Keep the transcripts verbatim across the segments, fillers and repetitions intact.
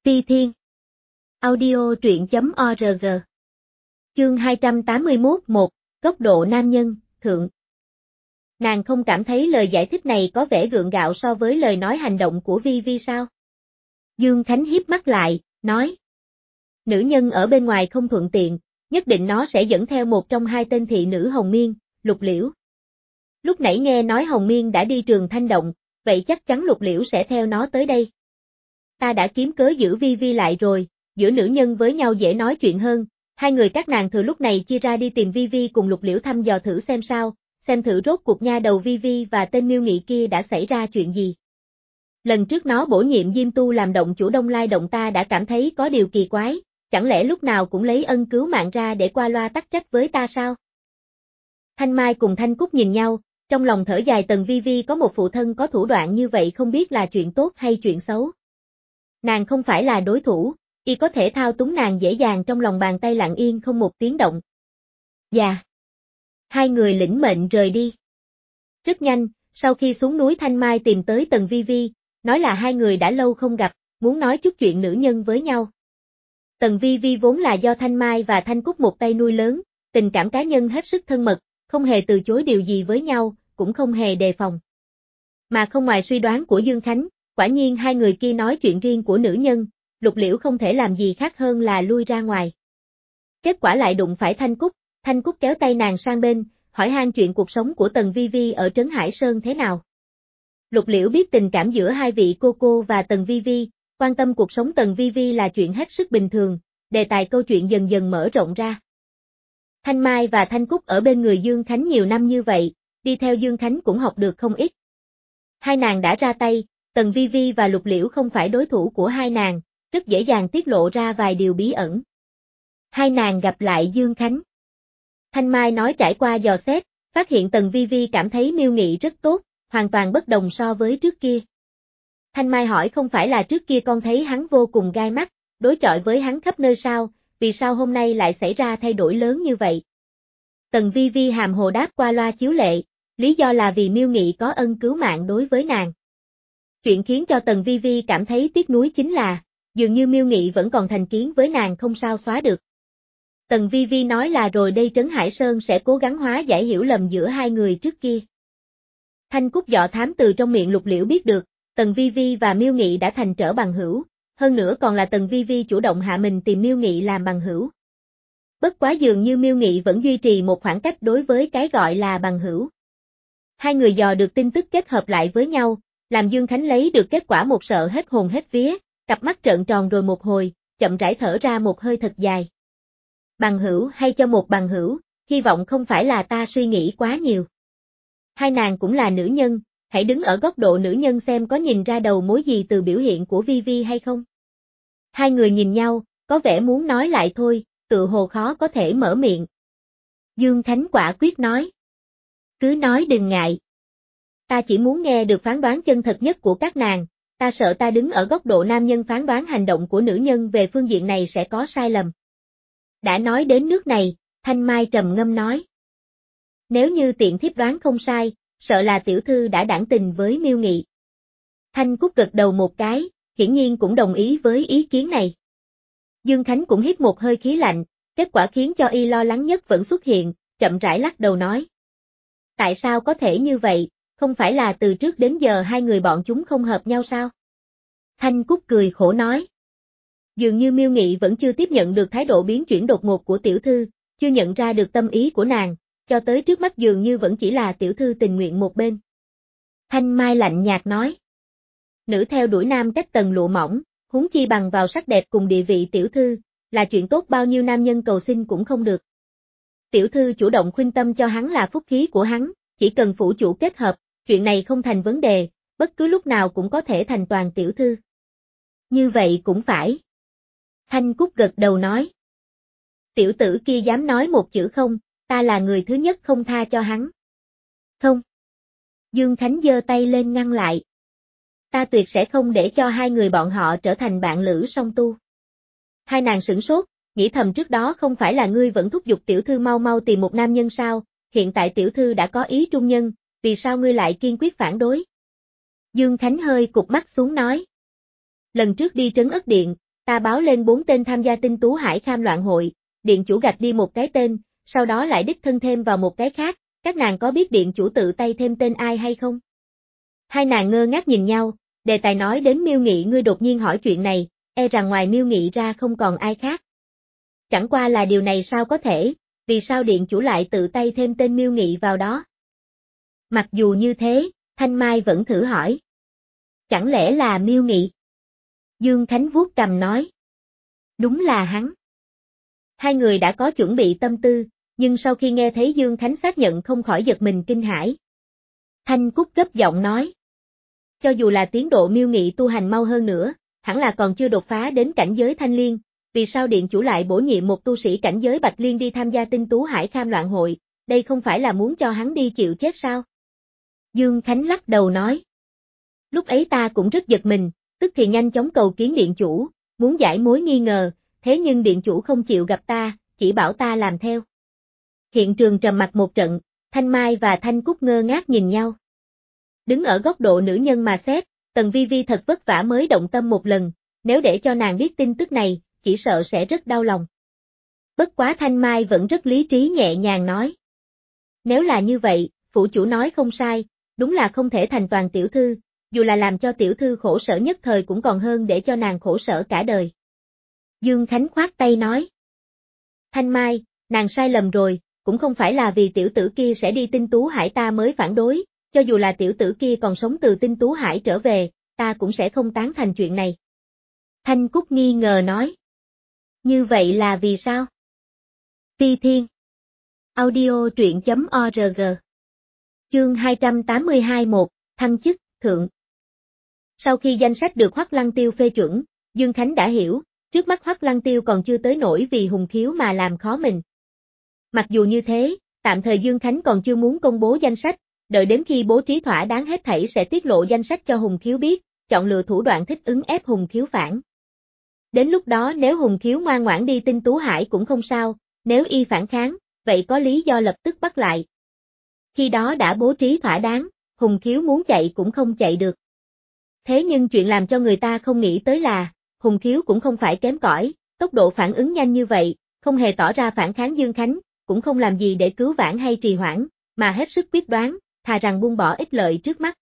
Ti Thiên. Audio truyện chấm org. Chương hai trăm tám mươi mốt một. Góc độ nam nhân, thượng. Nàng không cảm thấy lời giải thích này có vẻ gượng gạo so với lời nói hành động của Vi Vi sao? Dương Khánh híp mắt lại, nói. Nữ nhân ở bên ngoài không thuận tiện, nhất định nó sẽ dẫn theo một trong hai tên thị nữ Hồng Miên, Lục Liễu. Lúc nãy nghe nói Hồng Miên đã đi Trường Thanh Động, vậy chắc chắn Lục Liễu sẽ theo nó tới đây. Ta đã kiếm cớ giữ Vi Vi lại rồi, giữa nữ nhân với nhau dễ nói chuyện hơn, hai người các nàng thừa lúc này chia ra đi tìm Vi Vi cùng Lục Liễu thăm dò thử xem sao, xem thử rốt cuộc nha đầu Vi Vi và tên Miêu Nghị kia đã xảy ra chuyện gì. Lần trước nó bổ nhiệm Diêm Tu làm động chủ Đông Lai Động ta đã cảm thấy có điều kỳ quái, chẳng lẽ lúc nào cũng lấy ân cứu mạng ra để qua loa tắc trách với ta sao? Thanh Mai cùng Thanh Cúc nhìn nhau, trong lòng thở dài, Tần Vi Vi có một phụ thân có thủ đoạn như vậy không biết là chuyện tốt hay chuyện xấu. Nàng không phải là đối thủ, y có thể thao túng nàng dễ dàng trong lòng bàn tay lặng yên không một tiếng động. Dạ. Hai người lĩnh mệnh rời đi. Rất nhanh, sau khi xuống núi Thanh Mai tìm tới Tần Vi Vi, nói là hai người đã lâu không gặp, muốn nói chút chuyện nữ nhân với nhau. Tần Vi Vi vốn là do Thanh Mai và Thanh Cúc một tay nuôi lớn, tình cảm cá nhân hết sức thân mật, không hề từ chối điều gì với nhau, cũng không hề đề phòng. Mà không ngoài suy đoán của Dương Khánh, quả nhiên hai người kia nói chuyện riêng của nữ nhân, Lục Liễu không thể làm gì khác hơn là lui ra ngoài. Kết quả lại đụng phải Thanh Cúc, Thanh Cúc kéo tay nàng sang bên, hỏi han chuyện cuộc sống của Tần Vi Vi ở Trấn Hải Sơn thế nào. Lục Liễu biết tình cảm giữa hai vị cô cô và Tần Vi Vi, quan tâm cuộc sống Tần Vi Vi là chuyện hết sức bình thường, đề tài câu chuyện dần dần mở rộng ra. Thanh Mai và Thanh Cúc ở bên người Dương Khánh nhiều năm như vậy, đi theo Dương Khánh cũng học được không ít. Hai nàng đã ra tay, Tần Vi Vi và Lục Liễu không phải đối thủ của hai nàng, rất dễ dàng tiết lộ ra vài điều bí ẩn. Hai nàng gặp lại Dương Khánh. Thanh Mai nói trải qua dò xét, phát hiện Tần Vi Vi cảm thấy Miêu Nghị rất tốt, hoàn toàn bất đồng so với trước kia. Thanh Mai hỏi không phải là trước kia con thấy hắn vô cùng gai mắt, đối chọi với hắn khắp nơi sao, vì sao hôm nay lại xảy ra thay đổi lớn như vậy? Tần Vi Vi hàm hồ đáp qua loa chiếu lệ, lý do là vì Miêu Nghị có ân cứu mạng đối với nàng. Chuyện khiến cho Tần Vi Vi cảm thấy tiếc nuối chính là, dường như Miêu Nghị vẫn còn thành kiến với nàng không sao xóa được. Tần Vi Vi nói là rồi đây Trấn Hải Sơn sẽ cố gắng hóa giải hiểu lầm giữa hai người trước kia. Thanh Cúc dọ thám từ trong miệng Lục Liễu biết được, Tần Vi Vi và Miêu Nghị đã thành trở bằng hữu, hơn nữa còn là Tần Vi Vi chủ động hạ mình tìm Miêu Nghị làm bằng hữu. Bất quá dường như Miêu Nghị vẫn duy trì một khoảng cách đối với cái gọi là bằng hữu. Hai người dò được tin tức kết hợp lại với nhau, làm Dương Khánh lấy được kết quả một sợ hết hồn hết vía, cặp mắt trợn tròn rồi một hồi, chậm rãi thở ra một hơi thật dài. Bằng hữu hay cho một bằng hữu, hy vọng không phải là ta suy nghĩ quá nhiều. Hai nàng cũng là nữ nhân, hãy đứng ở góc độ nữ nhân xem có nhìn ra đầu mối gì từ biểu hiện của Vi Vi hay không. Hai người nhìn nhau, có vẻ muốn nói lại thôi, tự hồ khó có thể mở miệng. Dương Khánh quả quyết nói. Cứ nói đừng ngại. Ta chỉ muốn nghe được phán đoán chân thật nhất của các nàng, ta sợ ta đứng ở góc độ nam nhân phán đoán hành động của nữ nhân về phương diện này sẽ có sai lầm. Đã nói đến nước này, Thanh Mai trầm ngâm nói. Nếu như tiện thiếp đoán không sai, sợ là tiểu thư đã đãng tình với Miêu Nghị. Thanh Cúc gật đầu một cái, hiển nhiên cũng đồng ý với ý kiến này. Dương Khánh cũng hít một hơi khí lạnh, kết quả khiến cho y lo lắng nhất vẫn xuất hiện, chậm rãi lắc đầu nói. Tại sao có thể như vậy, không phải là từ trước đến giờ hai người bọn chúng không hợp nhau sao? Thanh Cúc cười khổ nói. Dường như Miêu Nghị vẫn chưa tiếp nhận được thái độ biến chuyển đột ngột của tiểu thư, chưa nhận ra được tâm ý của nàng, cho tới trước mắt dường như vẫn chỉ là tiểu thư tình nguyện một bên. Thanh Mai lạnh nhạt nói. Nữ theo đuổi nam cách tầng lụa mỏng, huống chi bằng vào sắc đẹp cùng địa vị tiểu thư, là chuyện tốt bao nhiêu nam nhân cầu xin cũng không được. Tiểu thư chủ động khuyên tâm cho hắn là phúc khí của hắn, chỉ cần phụ chủ kết hợp, chuyện này không thành vấn đề, bất cứ lúc nào cũng có thể thành toàn tiểu thư. Như vậy cũng phải. Thanh Cúc gật đầu nói. Tiểu tử kia dám nói một chữ không, ta là người thứ nhất không tha cho hắn. Không. Dương Khánh giơ tay lên ngăn lại. Ta tuyệt sẽ không để cho hai người bọn họ trở thành bạn lữ song tu. Hai nàng sửng sốt, nghĩ thầm trước đó không phải là ngươi vẫn thúc giục tiểu thư mau mau tìm một nam nhân sao, hiện tại tiểu thư đã có ý trung nhân, vì sao ngươi lại kiên quyết phản đối? Dương Khánh hơi cụp mắt xuống nói. Lần trước đi Trấn Ất Điện, ta báo lên bốn tên tham gia Tinh Tú Hải Kham Loạn hội, điện chủ gạch đi một cái tên, sau đó lại đích thân thêm vào một cái khác, các nàng có biết điện chủ tự tay thêm tên ai hay không? Hai nàng ngơ ngác nhìn nhau, đề tài nói đến Miêu Nghị ngươi đột nhiên hỏi chuyện này, e rằng ngoài Miêu Nghị ra không còn ai khác. Chẳng qua là điều này sao có thể, vì sao điện chủ lại tự tay thêm tên Miêu Nghị vào đó? Mặc dù như thế, Thanh Mai vẫn thử hỏi. Chẳng lẽ là Miêu Nghị? Dương Khánh vuốt cằm nói. Đúng là hắn. Hai người đã có chuẩn bị tâm tư, nhưng sau khi nghe thấy Dương Khánh xác nhận không khỏi giật mình kinh hãi. Thanh Cúc gấp giọng nói. Cho dù là tiến độ Miêu Nghị tu hành mau hơn nữa, hẳn là còn chưa đột phá đến cảnh giới Thanh Liên, vì sao điện chủ lại bổ nhiệm một tu sĩ cảnh giới Bạch Liên đi tham gia Tinh Tú Hải Kham Loạn hội, đây không phải là muốn cho hắn đi chịu chết sao? Dương Khánh lắc đầu nói. Lúc ấy ta cũng rất giật mình, tức thì nhanh chóng cầu kiến điện chủ, muốn giải mối nghi ngờ, thế nhưng điện chủ không chịu gặp ta, chỉ bảo ta làm theo. Hiện trường trầm mặc một trận, Thanh Mai và Thanh Cúc ngơ ngác nhìn nhau. Đứng ở góc độ nữ nhân mà xét, Tần Vi Vi thật vất vả mới động tâm một lần, nếu để cho nàng biết tin tức này, chỉ sợ sẽ rất đau lòng. Bất quá Thanh Mai vẫn rất lý trí nhẹ nhàng nói. Nếu là như vậy, phụ chủ nói không sai, đúng là không thể thành toàn tiểu thư, dù là làm cho tiểu thư khổ sở nhất thời cũng còn hơn để cho nàng khổ sở cả đời. Dương Khánh khoát tay nói. Thanh Mai, nàng sai lầm rồi, cũng không phải là vì tiểu tử kia sẽ đi Tinh Tú Hải ta mới phản đối, cho dù là tiểu tử kia còn sống từ Tinh Tú Hải trở về, ta cũng sẽ không tán thành chuyện này. Thanh Cúc nghi ngờ nói. Như vậy là vì sao? Phi Thiên Audio truyện chấm org Chương hai trăm tám mươi hai một, Thăng chức, Thượng. Sau khi danh sách được Hoắc Lăng Tiêu phê chuẩn, Dương Khánh đã hiểu, trước mắt Hoắc Lăng Tiêu còn chưa tới nổi vì Hùng Khiếu mà làm khó mình. Mặc dù như thế, tạm thời Dương Khánh còn chưa muốn công bố danh sách, đợi đến khi bố trí thỏa đáng hết thảy sẽ tiết lộ danh sách cho Hùng Khiếu biết, chọn lựa thủ đoạn thích ứng ép Hùng Khiếu phản. Đến lúc đó nếu Hùng Khiếu ngoan ngoãn đi Tinh Tú Hải cũng không sao, nếu y phản kháng, vậy có lý do lập tức bắt lại. Khi đó đã bố trí thỏa đáng, Hùng Khiếu muốn chạy cũng không chạy được. Thế nhưng chuyện làm cho người ta không nghĩ tới là, Hùng Khiếu cũng không phải kém cỏi, tốc độ phản ứng nhanh như vậy, không hề tỏ ra phản kháng Dương Khánh, cũng không làm gì để cứu vãn hay trì hoãn, mà hết sức quyết đoán, thà rằng buông bỏ ích lợi trước mắt.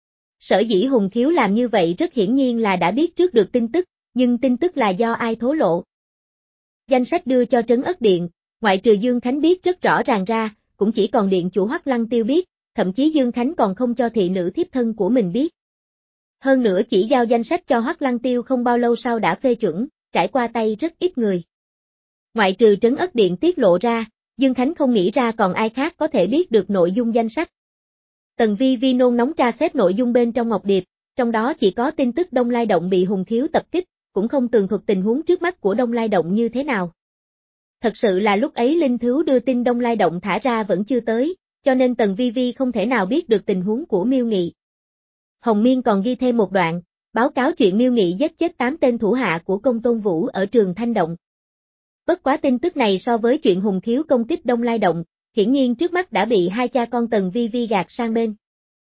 Sở dĩ Hùng Khiếu làm như vậy rất hiển nhiên là đã biết trước được tin tức, nhưng tin tức là do ai thố lộ. Danh sách đưa cho Trấn Ất Điện, ngoại trừ Dương Khánh biết rất rõ ràng ra, cũng chỉ còn điện chủ Hoắc Lăng Tiêu biết, thậm chí Dương Khánh còn không cho thị nữ thiếp thân của mình biết. Hơn nữa chỉ giao danh sách cho Hoắc Lăng Tiêu không bao lâu sau đã phê chuẩn, trải qua tay rất ít người. Ngoại trừ Trấn Ất Điện tiết lộ ra, Dương Khánh không nghĩ ra còn ai khác có thể biết được nội dung danh sách. Tần Vi Vi nôn nóng tra xét nội dung bên trong ngọc điệp, trong đó chỉ có tin tức Đông Lai Động bị Hùng Khiếu tập kích, cũng không tường thuật tình huống trước mắt của Đông Lai Động như thế nào. Thật sự là lúc ấy Linh Thứu đưa tin Đông Lai Động thả ra vẫn chưa tới, cho nên Tần Vi Vi không thể nào biết được tình huống của Miêu Nghị. Hồng Miên còn ghi thêm một đoạn, báo cáo chuyện Miêu Nghị giết chết tám tên thủ hạ của Công Tôn Vũ ở Trường Thanh Động. Bất quá tin tức này so với chuyện Hùng Khiếu công kích Đông Lai Động, hiển nhiên trước mắt đã bị hai cha con Tần Vi Vi gạt sang bên.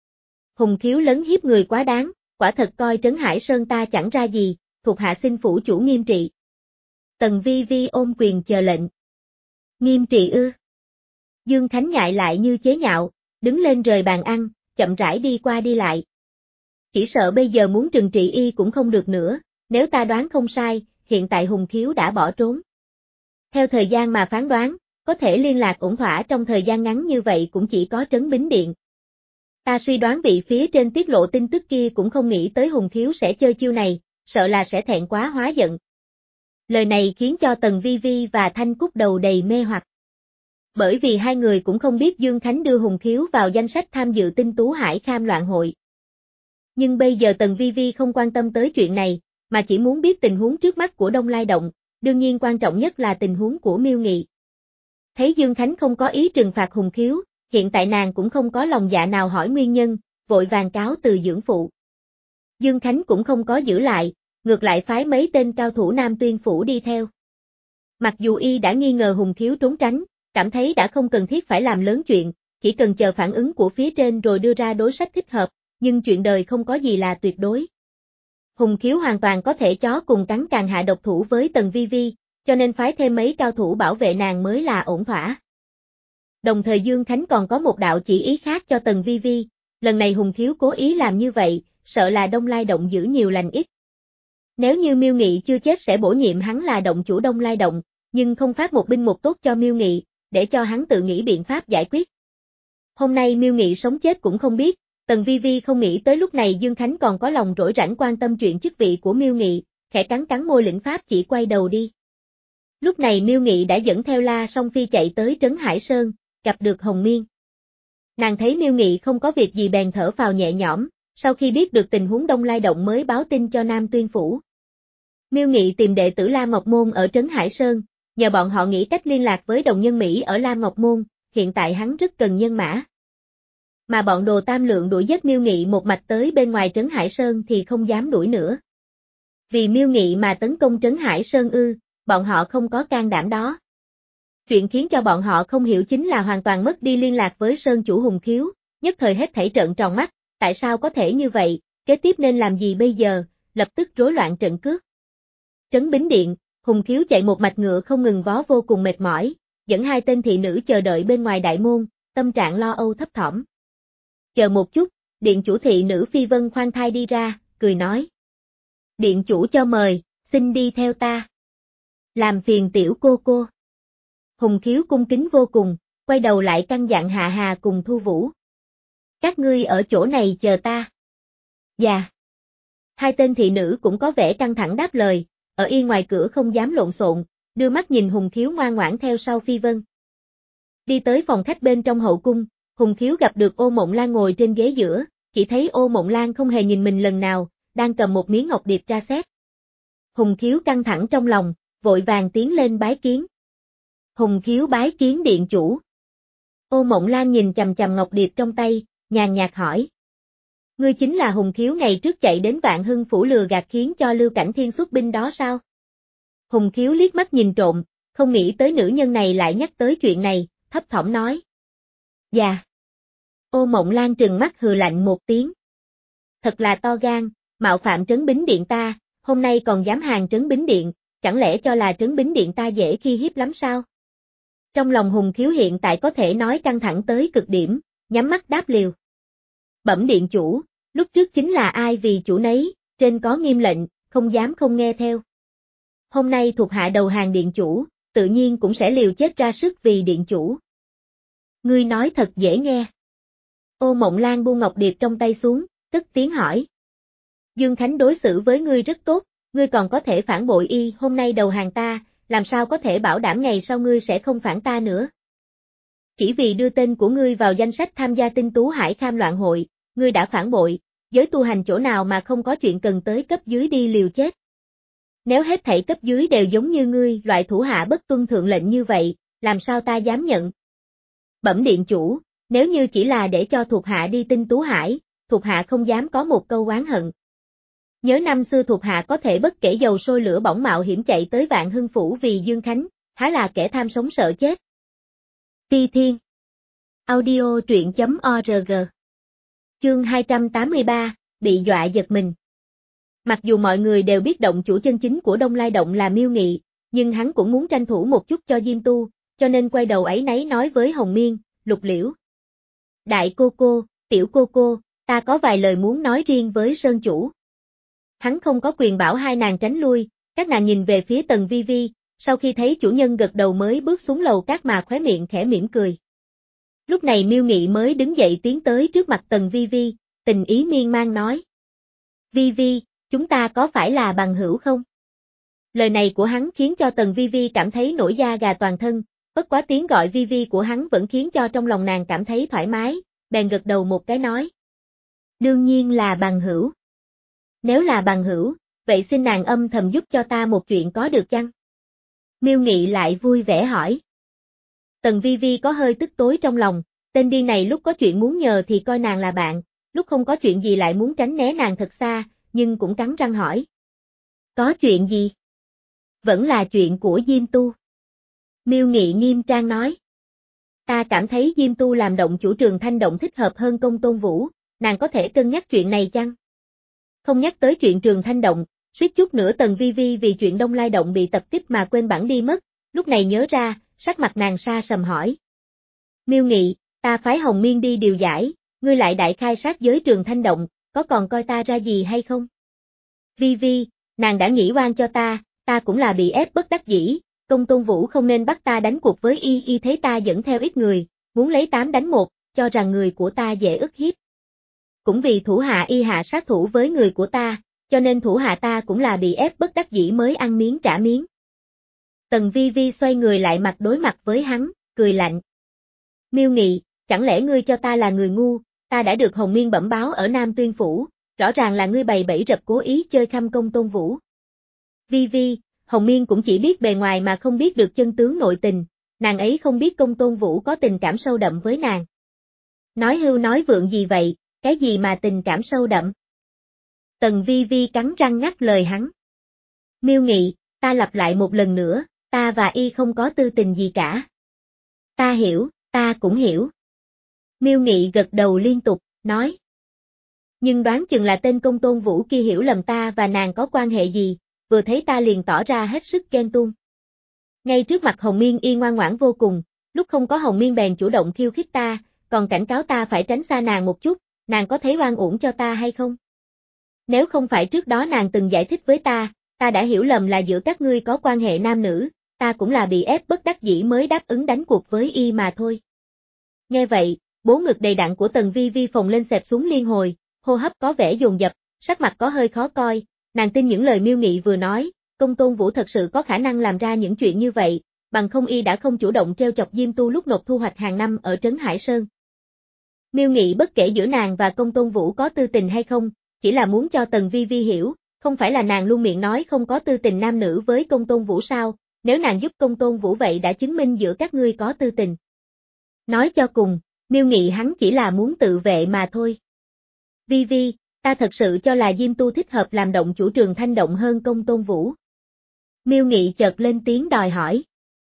Hùng Khiếu lấn hiếp người quá đáng, quả thật coi Trấn Hải Sơn ta chẳng ra gì, thuộc hạ xin phủ chủ nghiêm trị. Tần Vi Vi ôm quyền chờ lệnh. Nghiêm trị ư? Dương Khánh ngại lại như chế nhạo, đứng lên rời bàn ăn, chậm rãi đi qua đi lại. Chỉ sợ bây giờ muốn trừng trị y cũng không được nữa, nếu ta đoán không sai, hiện tại Hùng Khiếu đã bỏ trốn. Theo thời gian mà phán đoán, có thể liên lạc ổn thỏa trong thời gian ngắn như vậy cũng chỉ có Trấn Bính Điện. Ta suy đoán vị phía trên tiết lộ tin tức kia cũng không nghĩ tới Hùng Khiếu sẽ chơi chiêu này, sợ là sẽ thẹn quá hóa giận. Lời này khiến cho Tần Vi Vi và Thanh Cúc đầu đầy mê hoặc. Bởi vì hai người cũng không biết Dương Khánh đưa Hùng Khiếu vào danh sách tham dự Tinh Tú Hải Kham Loạn hội. Nhưng bây giờ Tần Vi Vi không quan tâm tới chuyện này, mà chỉ muốn biết tình huống trước mắt của Đông Lai Động, đương nhiên quan trọng nhất là tình huống của Miêu Nghị. Thấy Dương Khánh không có ý trừng phạt Hùng Khiếu, hiện tại nàng cũng không có lòng dạ nào hỏi nguyên nhân, vội vàng cáo từ dưỡng phụ. Dương Khánh cũng không có giữ lại, ngược lại phái mấy tên cao thủ Nam Tuyên Phủ đi theo. Mặc dù y đã nghi ngờ Hùng Khiếu trốn tránh, cảm thấy đã không cần thiết phải làm lớn chuyện, chỉ cần chờ phản ứng của phía trên rồi đưa ra đối sách thích hợp, nhưng chuyện đời không có gì là tuyệt đối. Hùng Khiếu hoàn toàn có thể chó cùng cắn càng hạ độc thủ với Tần Vi Vi, cho nên phái thêm mấy cao thủ bảo vệ nàng mới là ổn thỏa. Đồng thời Dương Khánh còn có một đạo chỉ ý khác cho Tần Vi Vi, lần này Hùng Khiếu cố ý làm như vậy, sợ là Đông Lai Động giữ nhiều lành ít. Nếu như Miêu Nghị chưa chết sẽ bổ nhiệm hắn là động chủ Đông Lai Động, nhưng không phát một binh một tốt cho Miêu Nghị, để cho hắn tự nghĩ biện pháp giải quyết. Hôm nay Miêu Nghị sống chết cũng không biết, Tần Vi Vi không nghĩ tới lúc này Dương Khánh còn có lòng rỗi rãnh quan tâm chuyện chức vị của Miêu Nghị, khẽ cắn cắn môi lĩnh pháp chỉ quay đầu đi. Lúc này Miêu Nghị đã dẫn theo La Song Phi chạy tới Trấn Hải Sơn, gặp được Hồng Miên. Nàng thấy Miêu Nghị không có việc gì bèn thở phào nhẹ nhõm, sau khi biết được tình huống Đông Lai Động mới báo tin cho Nam Tuyên Phủ. Miêu Nghị tìm đệ tử La Ngọc Môn ở Trấn Hải Sơn, nhờ bọn họ nghĩ cách liên lạc với đồng nhân Mỹ ở La Ngọc Môn, hiện tại hắn rất cần nhân mã. Mà bọn Đồ Tam Lượng đuổi giết Miêu Nghị một mạch tới bên ngoài Trấn Hải Sơn thì không dám đuổi nữa. Vì Miêu Nghị mà tấn công Trấn Hải Sơn ư, bọn họ không có can đảm đó. Chuyện khiến cho bọn họ không hiểu chính là hoàn toàn mất đi liên lạc với Sơn chủ Hùng Khiếu, nhất thời hết thảy trợn tròn mắt, tại sao có thể như vậy, kế tiếp nên làm gì bây giờ, lập tức rối loạn trận cước. Trấn Bính Điện, Hùng Khiếu chạy một mạch ngựa không ngừng vó vô cùng mệt mỏi, dẫn hai tên thị nữ chờ đợi bên ngoài đại môn, tâm trạng lo âu thấp thỏm. Chờ một chút, điện chủ thị nữ Phi Vân khoan thai đi ra, cười nói. Điện chủ cho mời, xin đi theo ta. Làm phiền tiểu cô cô. Hùng Khiếu cung kính vô cùng, quay đầu lại căn dặn Hạ Hà cùng Thu Vũ. Các ngươi ở chỗ này chờ ta. Dạ. Hai tên thị nữ cũng có vẻ căng thẳng đáp lời, ở yên ngoài cửa không dám lộn xộn, đưa mắt nhìn Hùng Khiếu ngoan ngoãn theo sau Phi Vân. Đi tới phòng khách bên trong hậu cung, Hùng Khiếu gặp được Ô Mộng Lan ngồi trên ghế giữa, chỉ thấy Ô Mộng Lan không hề nhìn mình lần nào, đang cầm một miếng ngọc điệp tra xét. Hùng Khiếu căng thẳng trong lòng, vội vàng tiến lên bái kiến. Hùng Khiếu bái kiến điện chủ. Ô Mộng Lan nhìn chằm chằm ngọc điệp trong tay, nhàn nhạt hỏi. Ngươi chính là Hùng Khiếu ngày trước chạy đến Vạn Hưng Phủ lừa gạt khiến cho Lưu Cảnh Thiên xuất binh đó sao? Hùng Khiếu liếc mắt nhìn trộm, không nghĩ tới nữ nhân này lại nhắc tới chuyện này, thấp thỏm nói. Dạ. Ô Mộng Lan trừng mắt hừ lạnh một tiếng. Thật là to gan, mạo phạm Trấn Bính Điện ta, hôm nay còn dám hàng Trấn Bính Điện, chẳng lẽ cho là Trấn Bính Điện ta dễ khi hiếp lắm sao? Trong lòng Hùng Khiếu hiện tại có thể nói căng thẳng tới cực điểm, nhắm mắt đáp liều. Bẩm điện chủ, lúc trước chính là ai vì chủ nấy, trên có nghiêm lệnh, không dám không nghe theo. Hôm nay thuộc hạ đầu hàng điện chủ, tự nhiên cũng sẽ liều chết ra sức vì điện chủ. Ngươi nói thật dễ nghe. Ô Mộng Lan buông ngọc điệp trong tay xuống, tức tiếng hỏi. Dương Khánh đối xử với ngươi rất tốt, ngươi còn có thể phản bội y, hôm nay đầu hàng ta, làm sao có thể bảo đảm ngày sau ngươi sẽ không phản ta nữa. Chỉ vì đưa tên của ngươi vào danh sách tham gia Tinh Tú Hải Kham loạn hội, ngươi đã phản bội, giới tu hành chỗ nào mà không có chuyện cần tới cấp dưới đi liều chết. Nếu hết thảy cấp dưới đều giống như ngươi, loại thủ hạ bất tuân thượng lệnh như vậy, làm sao ta dám nhận? Bẩm điện chủ, nếu như chỉ là để cho thuộc hạ đi Tinh Tú Hải, thuộc hạ không dám có một câu oán hận. Nhớ năm xưa thuộc hạ có thể bất kể dầu sôi lửa bỏng mạo hiểm chạy tới Vạn Hưng Phủ vì Dương Khánh, há là kẻ tham sống sợ chết. Ti Thiên Audio truyện chấm org Chương hai trăm tám mươi ba, bị dọa giật mình. Mặc dù mọi người đều biết động chủ chân chính của Đông Lai Động là Miêu Nghị, nhưng hắn cũng muốn tranh thủ một chút cho Diêm Tu, cho nên quay đầu ấy nấy nói với Hồng Miên, Lục Liễu. Đại cô cô, tiểu cô cô, ta có vài lời muốn nói riêng với Sơn chủ. Hắn không có quyền bảo hai nàng tránh lui, các nàng nhìn về phía Tần Vi Vi, sau khi thấy chủ nhân gật đầu mới bước xuống lầu các mà khóe miệng khẽ mỉm cười. Lúc này Miêu Nghị mới đứng dậy tiến tới trước mặt Tần Vi Vi, tình ý miên man nói. Vi Vi, chúng ta có phải là bằng hữu không? Lời này của hắn khiến cho Tần Vi Vi cảm thấy nổi da gà toàn thân, bất quá tiếng gọi Vi Vi của hắn vẫn khiến cho trong lòng nàng cảm thấy thoải mái, bèn gật đầu một cái nói. Đương nhiên là bằng hữu. Nếu là bằng hữu, vậy xin nàng âm thầm giúp cho ta một chuyện có được chăng? Miêu Nghị lại vui vẻ hỏi. Tần Vi Vi có hơi tức tối trong lòng, tên điên này lúc có chuyện muốn nhờ thì coi nàng là bạn, lúc không có chuyện gì lại muốn tránh né nàng thật xa, nhưng cũng cắn răng hỏi. Có chuyện gì? Vẫn là chuyện của Diêm Tu. Miêu Nghị nghiêm trang nói. Ta cảm thấy Diêm Tu làm động chủ Trường Thanh Động thích hợp hơn Công Tôn Vũ, nàng có thể cân nhắc chuyện này chăng? không nhắc tới chuyện Trường Thanh Động, suýt chút nữa Tần Vi Vi vì chuyện Đông Lai Động bị tập kích mà quên bản đi mất, lúc này nhớ ra, sắc mặt nàng sa sầm hỏi. Miêu Nghị, ta phái Hồng Miên đi điều giải, ngươi lại đại khai sát giới Trường Thanh Động, có còn coi ta ra gì hay không? Vi Vi, nàng đã nghĩ oan cho ta, ta cũng là bị ép bất đắc dĩ, Công Tôn Vũ không nên bắt ta đánh cuộc với y y thấy ta dẫn theo ít người, muốn lấy tám đánh một, cho rằng người của ta dễ ức hiếp. Cũng vì thủ hạ y hạ sát thủ với người của ta, cho nên thủ hạ ta cũng là bị ép bất đắc dĩ mới ăn miếng trả miếng. Tần Vi Vi xoay người lại mặt đối mặt với hắn, cười lạnh. Miêu Nghị, chẳng lẽ ngươi cho ta là người ngu, ta đã được Hồng Miên bẩm báo ở Nam Tuyên Phủ, rõ ràng là ngươi bày bẫy rập cố ý chơi khăm Công Tôn Vũ. Vi Vi, Hồng Miên cũng chỉ biết bề ngoài mà không biết được chân tướng nội tình, nàng ấy không biết Công Tôn Vũ có tình cảm sâu đậm với nàng. Nói hưu nói vượng gì vậy, cái gì mà tình cảm sâu đậm? Tần Vi Vi cắn răng ngắt lời hắn. Miêu Nghị, ta lặp lại một lần nữa, ta và y không có tư tình gì cả. Ta hiểu, ta cũng hiểu. Miêu Nghị gật đầu liên tục, nói. Nhưng đoán chừng là tên Công Tôn Vũ kia hiểu lầm ta và nàng có quan hệ gì, vừa thấy ta liền tỏ ra hết sức ghen tuông. Ngay trước mặt Hồng Miên y ngoan ngoãn vô cùng, lúc không có Hồng Miên bèn chủ động khiêu khích ta, còn cảnh cáo ta phải tránh xa nàng một chút, nàng có thấy oan uổng cho ta hay không? Nếu không phải trước đó nàng từng giải thích với ta, ta đã hiểu lầm là giữa các ngươi có quan hệ nam nữ, ta cũng là bị ép bất đắc dĩ mới đáp ứng đánh cuộc với y mà thôi. Nghe vậy, bố ngực đầy đặn của Tần Vi Vi phồng lên xẹp xuống liên hồi, hô hấp có vẻ dồn dập, sắc mặt có hơi khó coi, nàng tin những lời Miêu Nghị vừa nói, Công Tôn Vũ thật sự có khả năng làm ra những chuyện như vậy, bằng không y đã không chủ động treo chọc Diêm Tu lúc nộp thu hoạch hàng năm ở Trấn Hải Sơn. Miêu Nghị bất kể giữa nàng và Công Tôn Vũ có tư tình hay không, chỉ là muốn cho Tần Vi Vi hiểu, không phải là nàng luôn miệng nói không có tư tình nam nữ với Công Tôn Vũ sao, nếu nàng giúp Công Tôn Vũ vậy đã chứng minh giữa các ngươi có tư tình. Nói cho cùng, Miêu Nghị hắn chỉ là muốn tự vệ mà thôi. Vi Vi, ta thật sự cho là Diêm Tu thích hợp làm động chủ Trường Thanh Động hơn Công Tôn Vũ. Miêu Nghị chợt lên tiếng đòi hỏi.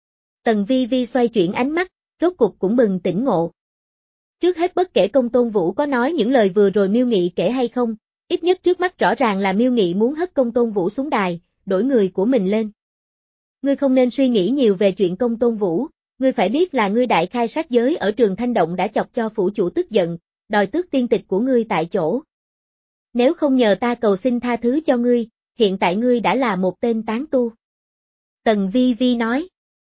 Tần Vi Vi xoay chuyển ánh mắt, rốt cục cũng bừng tỉnh ngộ. Trước hết bất kể Công Tôn Vũ có nói những lời vừa rồi Miêu Nghị kể hay không, ít nhất trước mắt rõ ràng là Miêu Nghị muốn hất Công Tôn Vũ xuống đài, đổi người của mình lên. Ngươi không nên suy nghĩ nhiều về chuyện Công Tôn Vũ, ngươi phải biết là ngươi đại khai sát giới ở Trường Thanh Động đã chọc cho phủ chủ tức giận, đòi tước tiên tịch của ngươi tại chỗ. Nếu không nhờ ta cầu xin tha thứ cho ngươi, hiện tại ngươi đã là một tên tán tu. Tần Vi Vi nói.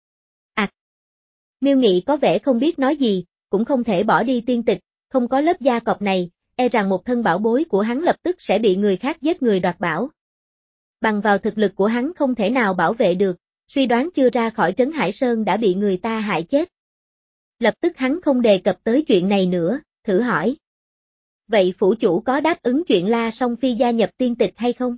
À. Miêu Nghị có vẻ không biết nói gì, cũng không thể bỏ đi tiên tịch, không có lớp gia cọp này, e rằng một thân bảo bối của hắn lập tức sẽ bị người khác giết người đoạt bảo. Bằng vào thực lực của hắn không thể nào bảo vệ được, suy đoán chưa ra khỏi Trấn Hải Sơn đã bị người ta hại chết. Lập tức hắn không đề cập tới chuyện này nữa, thử hỏi. Vậy phủ chủ có đáp ứng chuyện La Song Phi gia nhập tiên tịch hay không?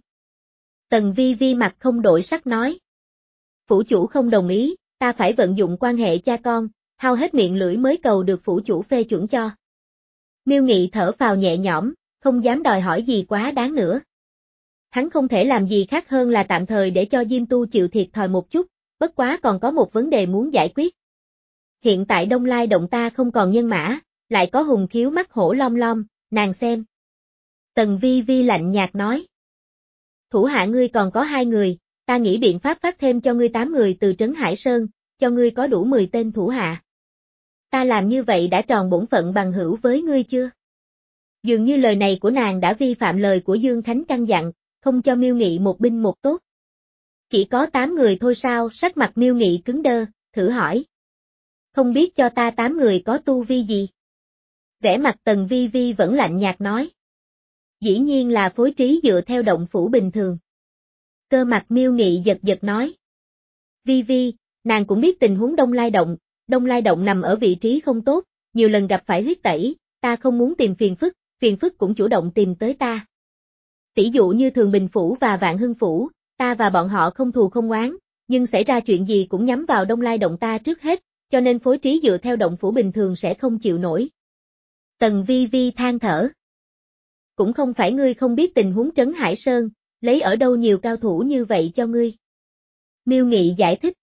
Tần Vi Vi mặt không đổi sắc nói. Phủ chủ không đồng ý, ta phải vận dụng quan hệ cha con, hao hết miệng lưỡi mới cầu được phủ chủ phê chuẩn cho. Miêu Nghị thở phào nhẹ nhõm, không dám đòi hỏi gì quá đáng nữa. Hắn không thể làm gì khác hơn là tạm thời để cho Diêm Tu chịu thiệt thòi một chút, bất quá còn có một vấn đề muốn giải quyết. Hiện tại Đông Lai Động ta không còn nhân mã, lại có hùng khiếu mắt hổ long long, nàng xem. Tần Vi Vi lạnh nhạt nói. Thủ hạ ngươi còn có hai người, ta nghĩ biện pháp phát thêm cho ngươi tám người từ Trấn Hải Sơn, cho ngươi có đủ mười tên thủ hạ. Ta làm như vậy đã tròn bổn phận bằng hữu với ngươi chưa? Dường như lời này của nàng đã vi phạm lời của Dương Khánh căn dặn, không cho Miêu Nghị một binh một tốt. Chỉ có tám người thôi sao? Sắc mặt Miêu Nghị cứng đơ, thử hỏi. Không biết cho ta tám người có tu vi gì? Vẻ mặt Tần Vi Vi vẫn lạnh nhạt nói. Dĩ nhiên là phối trí dựa theo động phủ bình thường. Cơ mặt Miêu Nghị giật giật nói. Vi Vi, nàng cũng biết tình huống Đông Lai Động, Đông Lai Động nằm ở vị trí không tốt, nhiều lần gặp phải huyết tẩy, ta không muốn tìm phiền phức, phiền phức cũng chủ động tìm tới ta. Tỷ dụ như Thường Bình Phủ và Vạn Hưng Phủ, ta và bọn họ không thù không oán, nhưng xảy ra chuyện gì cũng nhắm vào Đông Lai Động ta trước hết, cho nên phối trí dựa theo động phủ bình thường sẽ không chịu nổi. Tần Vi Vi than thở. Cũng không phải ngươi không biết tình huống Trấn Hải Sơn, lấy ở đâu nhiều cao thủ như vậy cho ngươi. Miêu Nghị giải thích.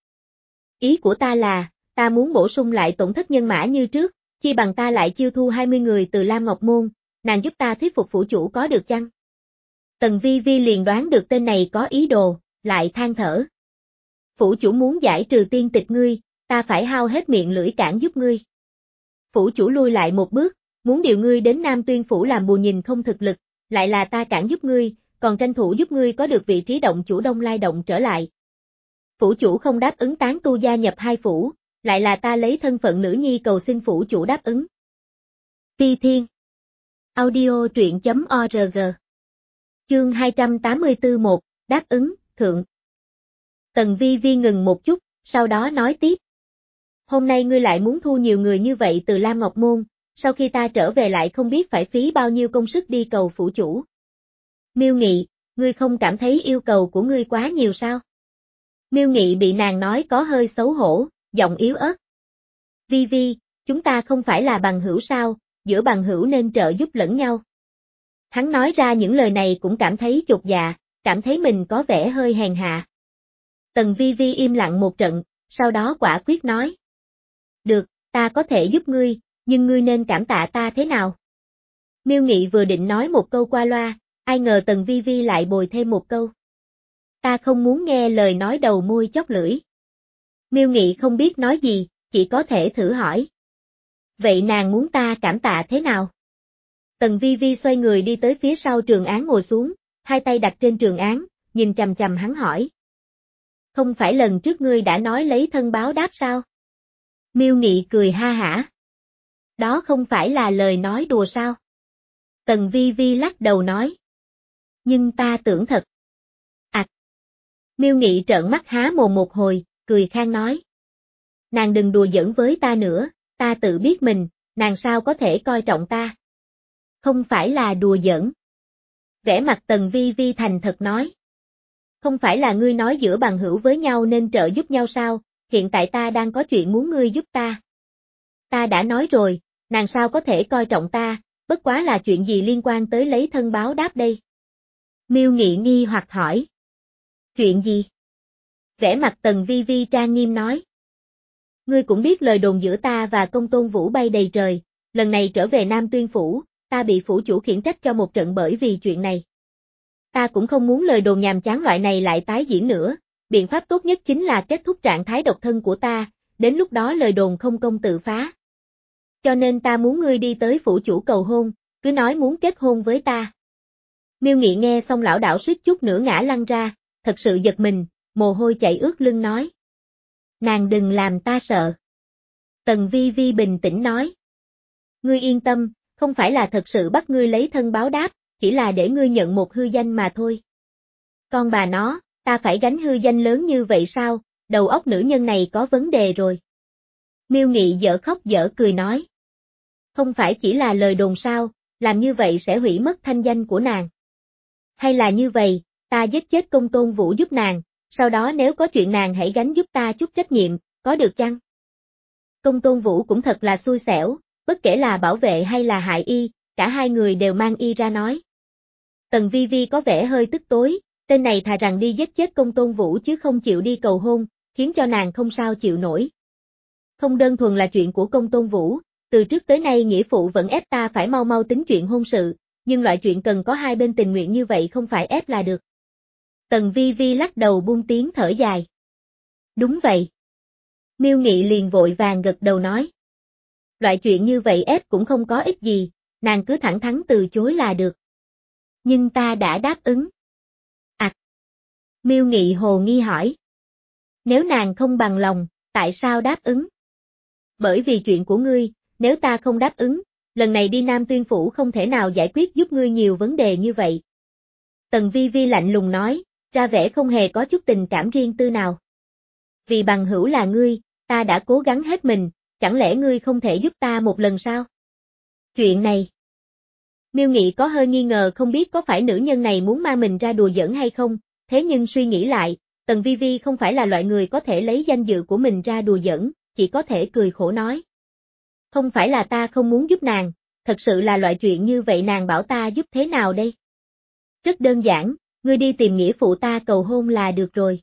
Ý của ta là, ta muốn bổ sung lại tổn thất nhân mã như trước, chi bằng ta lại chiêu thu hai mươi người từ Lam Ngọc Môn, nàng giúp ta thuyết phục phủ chủ có được chăng? Tần Vi Vi liền đoán được tên này có ý đồ, lại than thở. Phủ chủ muốn giải trừ tiên tịch ngươi, ta phải hao hết miệng lưỡi cản giúp ngươi. Phủ chủ lui lại một bước, muốn điều ngươi đến Nam Tuyên Phủ làm bù nhìn không thực lực, lại là ta cản giúp ngươi, còn tranh thủ giúp ngươi có được vị trí động chủ Đông Lai Động trở lại. Phủ chủ không đáp ứng tán tu gia nhập hai phủ, lại là ta lấy thân phận nữ nhi cầu xin phủ chủ đáp ứng. Phi Thiên Audio truyện.org Chương hai trăm tám mươi tư một, đáp ứng, thượng. Tần Vi Vi ngừng một chút, sau đó nói tiếp. Hôm nay ngươi lại muốn thu nhiều người như vậy từ Lam Ngọc Môn, sau khi ta trở về lại không biết phải phí bao nhiêu công sức đi cầu phủ chủ. Miêu Nghị, ngươi không cảm thấy yêu cầu của ngươi quá nhiều sao? Miêu Nghị bị nàng nói có hơi xấu hổ, giọng yếu ớt. Vi Vi, chúng ta không phải là bằng hữu sao, giữa bằng hữu nên trợ giúp lẫn nhau. Hắn nói ra những lời này cũng cảm thấy chột dạ, cảm thấy mình có vẻ hơi hèn hạ. Tần Vi Vi im lặng một trận, sau đó quả quyết nói. Được, ta có thể giúp ngươi, nhưng ngươi nên cảm tạ ta thế nào? Miêu Nghị vừa định nói một câu qua loa, ai ngờ Tần Vi Vi lại bồi thêm một câu. Ta không muốn nghe lời nói đầu môi chóp lưỡi. Miêu Nghị không biết nói gì, chỉ có thể thử hỏi. Vậy nàng muốn ta cảm tạ thế nào? Tần Vi Vi xoay người đi tới phía sau Trường Án ngồi xuống, hai tay đặt trên Trường Án, nhìn chằm chằm hắn hỏi. Không phải lần trước ngươi đã nói lấy thân báo đáp sao? Miêu Nghị cười ha hả. Đó không phải là lời nói đùa sao? Tần Vi Vi lắc đầu nói. Nhưng ta tưởng thật. À. Miêu Nghị trợn mắt há mồm một hồi, cười khang nói. Nàng đừng đùa giỡn với ta nữa, ta tự biết mình, nàng sao có thể coi trọng ta? Không phải là đùa giỡn. Vẻ mặt Tần Vi Vi thành thật nói. Không phải là ngươi nói giữa bằng hữu với nhau nên trợ giúp nhau sao, hiện tại ta đang có chuyện muốn ngươi giúp ta. Ta đã nói rồi, nàng sao có thể coi trọng ta, bất quá là chuyện gì liên quan tới lấy thân báo đáp đây? Miêu Nghị nghi hoặc hỏi. Chuyện gì? Vẻ mặt Tần Vi Vi trang nghiêm nói. Ngươi cũng biết lời đồn giữa ta và Công Tôn Vũ bay đầy trời, lần này trở về Nam Tuyên Phủ, ta bị phủ chủ khiển trách cho một trận bởi vì chuyện này. Ta cũng không muốn lời đồn nhàm chán loại này lại tái diễn nữa, biện pháp tốt nhất chính là kết thúc trạng thái độc thân của ta, đến lúc đó lời đồn không công tự phá. Cho nên ta muốn ngươi đi tới phủ chủ cầu hôn, cứ nói muốn kết hôn với ta. Miêu Nghị nghe xong lão đảo suýt chút nữa ngã lăn ra, thật sự giật mình, mồ hôi chảy ướt lưng nói. Nàng đừng làm ta sợ. Tần Vi Vi bình tĩnh nói. Ngươi yên tâm, không phải là thật sự bắt ngươi lấy thân báo đáp, chỉ là để ngươi nhận một hư danh mà thôi. Con bà nó, ta phải gánh hư danh lớn như vậy sao, đầu óc nữ nhân này có vấn đề rồi. Miêu Nghị dở khóc dở cười nói. Không phải chỉ là lời đồn sao, làm như vậy sẽ hủy mất thanh danh của nàng. Hay là như vậy, ta giết chết Công Tôn Vũ giúp nàng, sau đó nếu có chuyện nàng hãy gánh giúp ta chút trách nhiệm, có được chăng? Công Tôn Vũ cũng thật là xui xẻo, bất kể là bảo vệ hay là hại y, cả hai người đều mang y ra nói. Tần Vi Vi có vẻ hơi tức tối, tên này thà rằng đi giết chết Công Tôn Vũ chứ không chịu đi cầu hôn, khiến cho nàng không sao chịu nổi. Không đơn thuần là chuyện của Công Tôn Vũ, từ trước tới nay nghĩa phụ vẫn ép ta phải mau mau tính chuyện hôn sự, nhưng loại chuyện cần có hai bên tình nguyện như vậy không phải ép là được. Tần Vi Vi lắc đầu buông tiếng thở dài. Đúng vậy. Miêu Nghị liền vội vàng gật đầu nói. Loại chuyện như vậy ép cũng không có ích gì, nàng cứ thẳng thắn từ chối là được. Nhưng ta đã đáp ứng. À. Miêu Nghị hồ nghi hỏi. Nếu nàng không bằng lòng, tại sao đáp ứng? Bởi vì chuyện của ngươi, nếu ta không đáp ứng, lần này đi Nam Tuyên Phủ không thể nào giải quyết giúp ngươi nhiều vấn đề như vậy. Tần Vi Vi lạnh lùng nói, ra vẻ không hề có chút tình cảm riêng tư nào. Vì bằng hữu là ngươi, ta đã cố gắng hết mình, chẳng lẽ ngươi không thể giúp ta một lần sao? Chuyện này. Miêu Nghị có hơi nghi ngờ không biết có phải nữ nhân này muốn mang mình ra đùa giỡn hay không, thế nhưng suy nghĩ lại, Tần Vi Vi không phải là loại người có thể lấy danh dự của mình ra đùa giỡn, chỉ có thể cười khổ nói. Không phải là ta không muốn giúp nàng, thật sự là loại chuyện như vậy nàng bảo ta giúp thế nào đây? Rất đơn giản, ngươi đi tìm nghĩa phụ ta cầu hôn là được rồi.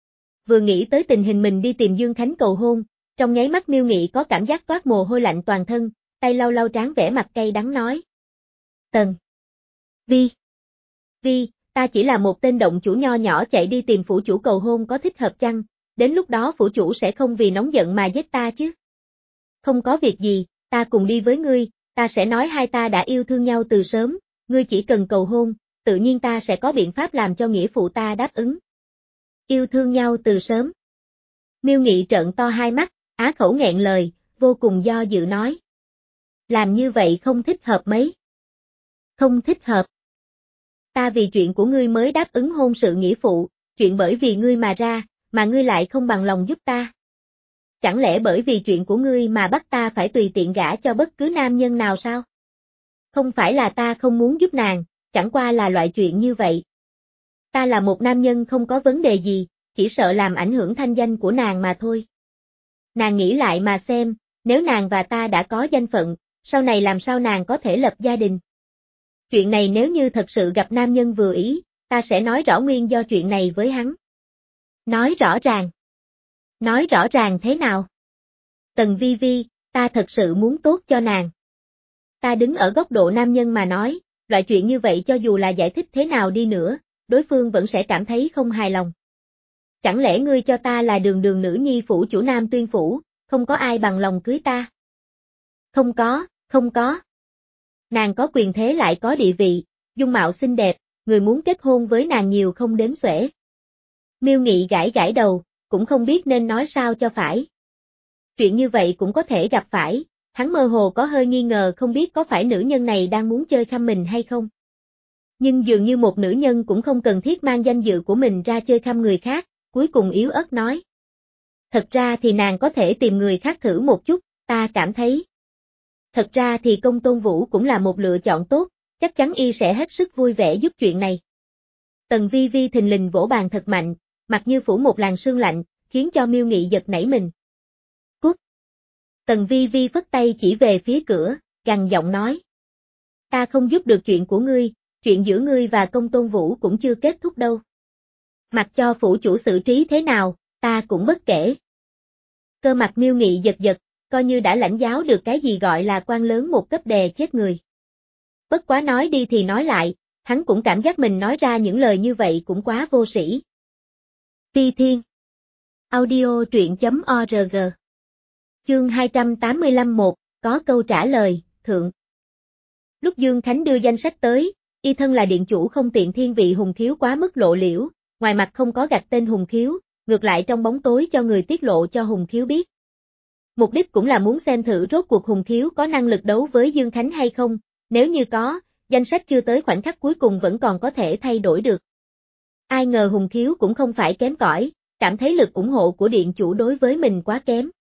Vừa nghĩ tới tình hình mình đi tìm Dương Khánh cầu hôn, trong nháy mắt Miêu Nghị có cảm giác toát mồ hôi lạnh toàn thân, tay lau lau trán vẻ mặt cay đắng nói. Tần Vi Vi, ta chỉ là một tên động chủ nho nhỏ chạy đi tìm phủ chủ cầu hôn có thích hợp chăng, đến lúc đó phủ chủ sẽ không vì nóng giận mà giết ta chứ. Không có việc gì, ta cùng đi với ngươi, ta sẽ nói hai ta đã yêu thương nhau từ sớm, ngươi chỉ cần cầu hôn, tự nhiên ta sẽ có biện pháp làm cho nghĩa phụ ta đáp ứng. Yêu thương nhau từ sớm. Miêu Nghị trợn to hai mắt, á khẩu nghẹn lời, vô cùng do dự nói. Làm như vậy không thích hợp mấy. Không thích hợp. Ta vì chuyện của ngươi mới đáp ứng hôn sự nghĩa phụ, chuyện bởi vì ngươi mà ra, mà ngươi lại không bằng lòng giúp ta. Chẳng lẽ bởi vì chuyện của ngươi mà bắt ta phải tùy tiện gả cho bất cứ nam nhân nào sao? Không phải là ta không muốn giúp nàng, chẳng qua là loại chuyện như vậy. Ta là một nam nhân không có vấn đề gì, chỉ sợ làm ảnh hưởng thanh danh của nàng mà thôi. Nàng nghĩ lại mà xem, nếu nàng và ta đã có danh phận, sau này làm sao nàng có thể lập gia đình? Chuyện này nếu như thật sự gặp nam nhân vừa ý, ta sẽ nói rõ nguyên do chuyện này với hắn. Nói rõ ràng. Nói rõ ràng thế nào? Tần Vi Vi, ta thật sự muốn tốt cho nàng. Ta đứng ở góc độ nam nhân mà nói, loại chuyện như vậy cho dù là giải thích thế nào đi nữa, đối phương vẫn sẽ cảm thấy không hài lòng. Chẳng lẽ ngươi cho ta là đường đường nữ nhi phủ chủ Nam Tuyên phủ, không có ai bằng lòng cưới ta? Không có, không có. Nàng có quyền thế lại có địa vị, dung mạo xinh đẹp, người muốn kết hôn với nàng nhiều không đếm xuể. Miêu Nghị gãi gãi đầu, cũng không biết nên nói sao cho phải. Chuyện như vậy cũng có thể gặp phải, hắn mơ hồ có hơi nghi ngờ không biết có phải nữ nhân này đang muốn chơi khăm mình hay không. Nhưng dường như một nữ nhân cũng không cần thiết mang danh dự của mình ra chơi khăm người khác, cuối cùng yếu ớt nói. Thật ra thì nàng có thể tìm người khác thử một chút, ta cảm thấy. Thật ra thì Công Tôn Vũ cũng là một lựa chọn tốt, chắc chắn y sẽ hết sức vui vẻ giúp chuyện này. Tần Vi Vi thình lình vỗ bàn thật mạnh, mặt như phủ một làn sương lạnh, khiến cho Miêu Nghị giật nảy mình. Cút! Tần Vi Vi phất tay chỉ về phía cửa, gằn giọng nói. Ta không giúp được chuyện của ngươi, chuyện giữa ngươi và Công Tôn Vũ cũng chưa kết thúc đâu. Mặc cho phủ chủ xử trí thế nào, ta cũng bất kể. Cơ mặt Miêu Nghị giật giật, coi như đã lãnh giáo được cái gì gọi là quan lớn một cấp đè chết người. Bất quá nói đi thì nói lại, hắn cũng cảm giác mình nói ra những lời như vậy cũng quá vô sĩ. Phi Thiên Audio truyện.org Chương hai trăm tám mươi lăm một, có câu trả lời, thượng. Lúc Dương Khánh đưa danh sách tới, y thân là điện chủ không tiện thiên vị Hùng Khiếu quá mức lộ liễu, ngoài mặt không có gạch tên Hùng Khiếu, ngược lại trong bóng tối cho người tiết lộ cho Hùng Khiếu biết. Mục đích cũng là muốn xem thử rốt cuộc Hùng Khiếu có năng lực đấu với Dương Khánh hay không, nếu như có, danh sách chưa tới khoảnh khắc cuối cùng vẫn còn có thể thay đổi được. Ai ngờ Hùng Khiếu cũng không phải kém cỏi, cảm thấy lực ủng hộ của điện chủ đối với mình quá kém.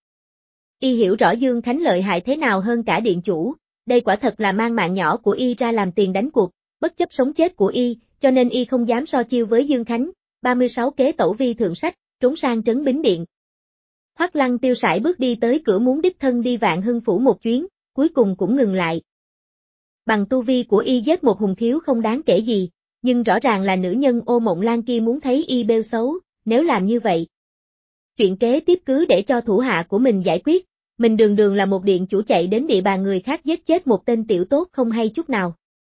Y hiểu rõ Dương Khánh lợi hại thế nào hơn cả điện chủ, đây quả thật là mang mạng nhỏ của y ra làm tiền đánh cuộc, bất chấp sống chết của y, cho nên y không dám so chiêu với Dương Khánh, ba mươi sáu kế tẩu vi thượng sách, trốn sang trấn Bính Điện. Hoắc Lăng tiêu sải bước đi tới cửa muốn đích thân đi Vạn Hưng phủ một chuyến, cuối cùng cũng ngừng lại. Bằng tu vi của y giết một Hùng Khiếu không đáng kể gì, nhưng rõ ràng là nữ nhân Ô Mộng Lan kia muốn thấy y bêu xấu, nếu làm như vậy. Chuyện kế tiếp cứ để cho thủ hạ của mình giải quyết, mình đường đường là một điện chủ chạy đến địa bàn người khác giết chết một tên tiểu tốt không hay chút nào.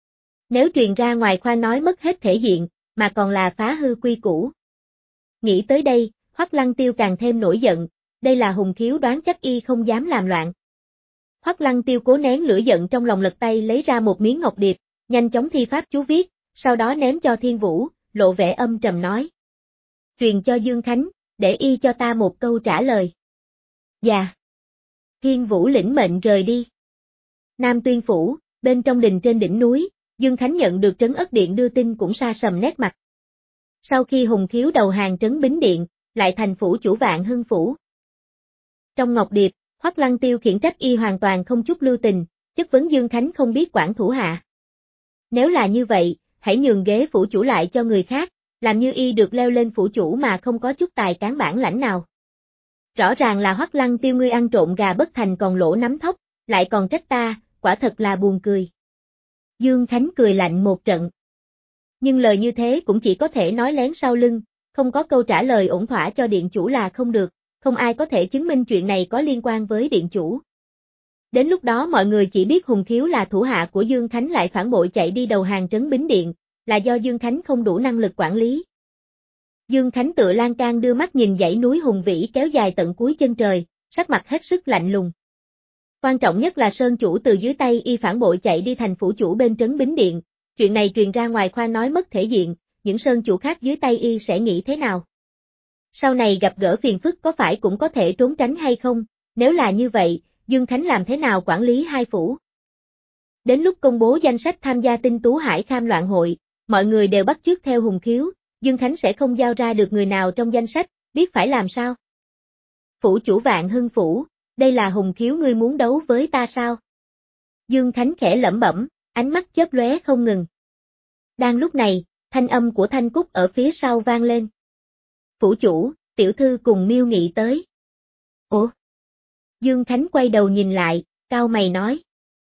Nếu truyền ra ngoài khoa nói mất hết thể diện, mà còn là phá hư quy củ. Nghĩ tới đây, Hoắc Lăng Tiêu càng thêm nổi giận, đây là Hùng Khiếu đoán chắc y không dám làm loạn. Hoắc Lăng Tiêu cố nén lửa giận trong lòng lật tay lấy ra một miếng ngọc điệp, nhanh chóng thi pháp chú viết, sau đó ném cho Thiên Vũ, lộ vẻ âm trầm nói. Truyền cho Dương Khánh, để y cho ta một câu trả lời. Dạ. Thiên Vũ lĩnh mệnh rời đi. Nam Tuyên phủ, bên trong đình trên đỉnh núi, Dương Khánh nhận được Trấn Ất Điện đưa tin cũng sa sầm nét mặt. Sau khi Hùng Khiếu đầu hàng Trấn Bính Điện, lại thành phủ chủ Vạn Hưng phủ. Trong ngọc điệp, Hoắc Lăng Tiêu khiển trách y hoàn toàn không chút lưu tình, chất vấn Dương Khánh không biết quản thủ hạ. Nếu là như vậy, hãy nhường ghế phủ chủ lại cho người khác, làm như y được leo lên phủ chủ mà không có chút tài cán bản lãnh nào. Rõ ràng là Hoắc Lăng Tiêu ngươi ăn trộm gà bất thành còn lỗ nắm thóc, lại còn trách ta, quả thật là buồn cười. Dương Khánh cười lạnh một trận. Nhưng lời như thế cũng chỉ có thể nói lén sau lưng, không có câu trả lời ổn thỏa cho điện chủ là không được, không ai có thể chứng minh chuyện này có liên quan với điện chủ. Đến lúc đó mọi người chỉ biết Hùng Khiếu là thủ hạ của Dương Khánh lại phản bội chạy đi đầu hàng Trấn Bính Điện, là do Dương Khánh không đủ năng lực quản lý. Dương Khánh tựa lan can đưa mắt nhìn dãy núi hùng vĩ kéo dài tận cuối chân trời, sắc mặt hết sức lạnh lùng. Quan trọng nhất là Sơn chủ từ dưới tay y phản bội chạy đi thành phủ chủ bên trấn Bính Điện, chuyện này truyền ra ngoài khoan nói mất thể diện, những Sơn chủ khác dưới tay y sẽ nghĩ thế nào? Sau này gặp gỡ phiền phức có phải cũng có thể trốn tránh hay không? Nếu là như vậy, Dương Khánh làm thế nào quản lý hai phủ? Đến lúc công bố danh sách tham gia Tinh Tú Hải Kham loạn hội, mọi người đều bắt chước theo Hùng Khiếu, Dương Khánh sẽ không giao ra được người nào trong danh sách, biết phải làm sao? Phủ chủ Vạn Hưng Phủ, đây là Hùng Khiếu ngươi muốn đấu với ta sao? Dương Khánh khẽ lẩm bẩm, ánh mắt chớp lóe không ngừng. Đang lúc này, thanh âm của Thanh Cúc ở phía sau vang lên. Phủ chủ, tiểu thư cùng Miêu Nghị tới. Ủa? Dương Khánh quay đầu nhìn lại, cau mày nói.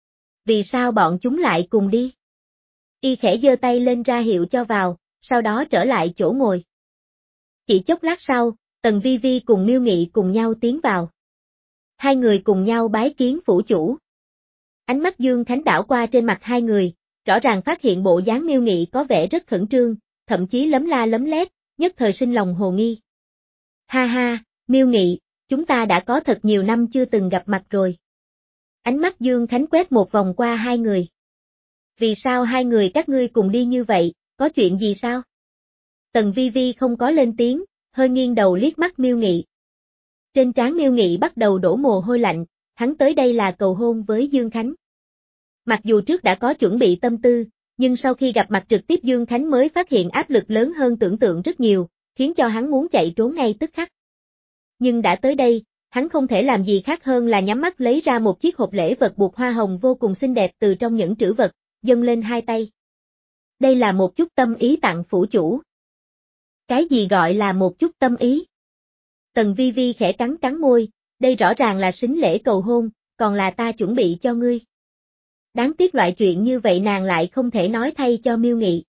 Vì sao bọn chúng lại cùng đi? Y khẽ giơ tay lên ra hiệu cho vào, sau đó trở lại chỗ ngồi. Chỉ chốc lát sau, Tần Vi Vi cùng Miêu Nghị cùng nhau tiến vào. Hai người cùng nhau bái kiến phủ chủ. Ánh mắt Dương Khánh đảo qua trên mặt hai người, rõ ràng phát hiện bộ dáng Miêu Nghị có vẻ rất khẩn trương, thậm chí lấm la lấm lét, nhất thời sinh lòng hồ nghi. Ha ha, Miêu Nghị, chúng ta đã có thật nhiều năm chưa từng gặp mặt rồi. Ánh mắt Dương Khánh quét một vòng qua hai người. Vì sao hai người các ngươi cùng đi như vậy, có chuyện gì sao? Tần Vi Vi không có lên tiếng, hơi nghiêng đầu liếc mắt Miêu Nghị. Trên trán Miêu Nghị bắt đầu đổ mồ hôi lạnh, hắn tới đây là cầu hôn với Dương Khánh. Mặc dù trước đã có chuẩn bị tâm tư, nhưng sau khi gặp mặt trực tiếp Dương Khánh mới phát hiện áp lực lớn hơn tưởng tượng rất nhiều, khiến cho hắn muốn chạy trốn ngay tức khắc. Nhưng đã tới đây, hắn không thể làm gì khác hơn là nhắm mắt lấy ra một chiếc hộp lễ vật buộc hoa hồng vô cùng xinh đẹp từ trong những trữ vật, dâng lên hai tay. Đây là một chút tâm ý tặng phủ chủ. Cái gì gọi là một chút tâm ý? Tần Vi Vi khẽ cắn cắn môi, đây rõ ràng là sính lễ cầu hôn, còn là ta chuẩn bị cho ngươi. Đáng tiếc loại chuyện như vậy nàng lại không thể nói thay cho Miêu Nghị.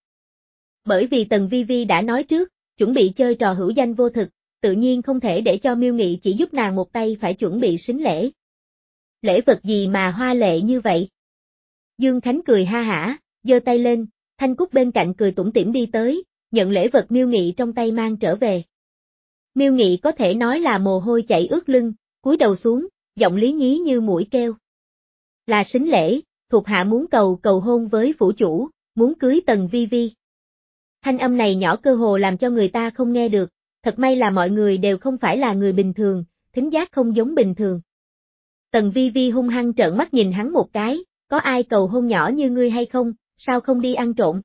Bởi vì Tần Vi Vi đã nói trước, chuẩn bị chơi trò hữu danh vô thực, tự nhiên không thể để cho Miêu Nghị chỉ giúp nàng một tay phải chuẩn bị sính lễ. Lễ vật gì mà hoa lệ như vậy? Dương Khánh cười ha hả, giơ tay lên, Thanh Cúc bên cạnh cười tủm tỉm đi tới, nhận lễ vật Miêu Nghị trong tay mang trở về. Miêu Nghị có thể nói là mồ hôi chảy ướt lưng, cúi đầu xuống, giọng lý nhí như mũi kêu. Là sính lễ, thuộc hạ muốn cầu cầu hôn với phủ chủ, muốn cưới Tần Vi Vi. Thanh âm này nhỏ cơ hồ làm cho người ta không nghe được, thật may là mọi người đều không phải là người bình thường, thính giác không giống bình thường. Tần Vi Vi hung hăng trợn mắt nhìn hắn một cái, có ai cầu hôn nhỏ như ngươi hay không, sao không đi ăn trộm?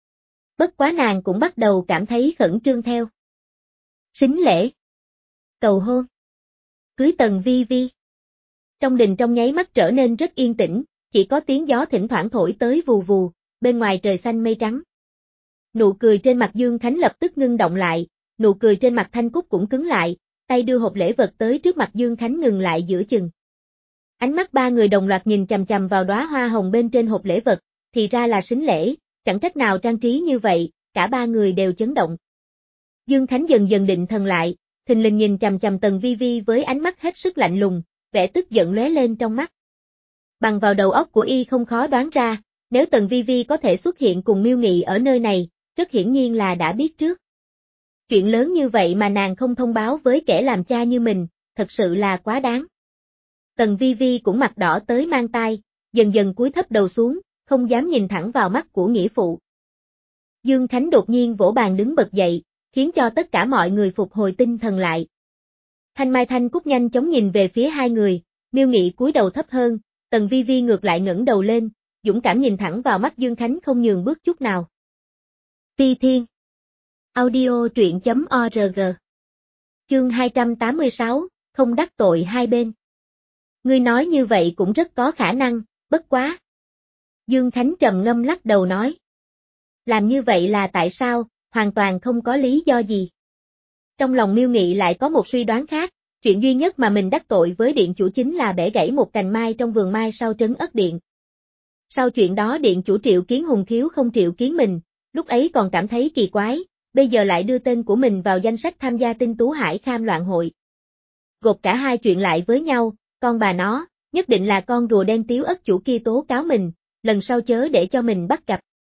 Bất quá nàng cũng bắt đầu cảm thấy khẩn trương theo. Sính lễ. Cầu hôn. Cưới Tần Vi Vi. Trong đình trong nháy mắt trở nên rất yên tĩnh, chỉ có tiếng gió thỉnh thoảng thổi tới vù vù, bên ngoài trời xanh mây trắng. Nụ cười trên mặt Dương Khánh lập tức ngưng động lại, nụ cười trên mặt Thanh Cúc cũng cứng lại, tay đưa hộp lễ vật tới trước mặt Dương Khánh ngừng lại giữa chừng. Ánh mắt ba người đồng loạt nhìn chằm chằm vào đóa hoa hồng bên trên hộp lễ vật, thì ra là sính lễ, chẳng trách nào trang trí như vậy, cả ba người đều chấn động. Dương Khánh dần dần định thần lại, thình lình nhìn chằm chằm Tần Vi Vi với ánh mắt hết sức lạnh lùng, vẻ tức giận lóe lên trong mắt. Bằng vào đầu óc của y không khó đoán ra, nếu Tần Vi Vi có thể xuất hiện cùng Miêu Nghị ở nơi này, rất hiển nhiên là đã biết trước. Chuyện lớn như vậy mà nàng không thông báo với kẻ làm cha như mình, thật sự là quá đáng. Tần Vi Vi cũng mặt đỏ tới mang tai, dần dần cúi thấp đầu xuống, không dám nhìn thẳng vào mắt của nghĩa phụ. Dương Khánh đột nhiên vỗ bàn đứng bật dậy, khiến cho tất cả mọi người phục hồi tinh thần lại. Thanh Mai Thanh Cúc nhanh chóng nhìn về phía hai người, Miêu Nghị cúi đầu thấp hơn, Tần Vi Vi ngược lại ngẩng đầu lên, dũng cảm nhìn thẳng vào mắt Dương Khánh không nhường bước chút nào. Phi Thiên Audio truyện chấm org Chương hai trăm tám mươi sáu, không đắc tội hai bên. Ngươi nói như vậy cũng rất có khả năng, bất quá. Dương Khánh trầm ngâm lắc đầu nói. Làm như vậy là tại sao, hoàn toàn không có lý do gì. Trong lòng Miêu Nghị lại có một suy đoán khác, chuyện duy nhất mà mình đắc tội với điện chủ chính là bẻ gãy một cành mai trong vườn mai sau trấn Ất Điện. Sau chuyện đó điện chủ triệu kiến Hùng Khiếu không triệu kiến mình, lúc ấy còn cảm thấy kỳ quái, bây giờ lại đưa tên của mình vào danh sách tham gia Tinh Tú Hải Kham loạn hội. Gộp cả hai chuyện lại với nhau, con bà nó, nhất định là con rùa đen Tiếu Ất chủ kia tố cáo mình, lần sau chớ để cho mình bắt gặp.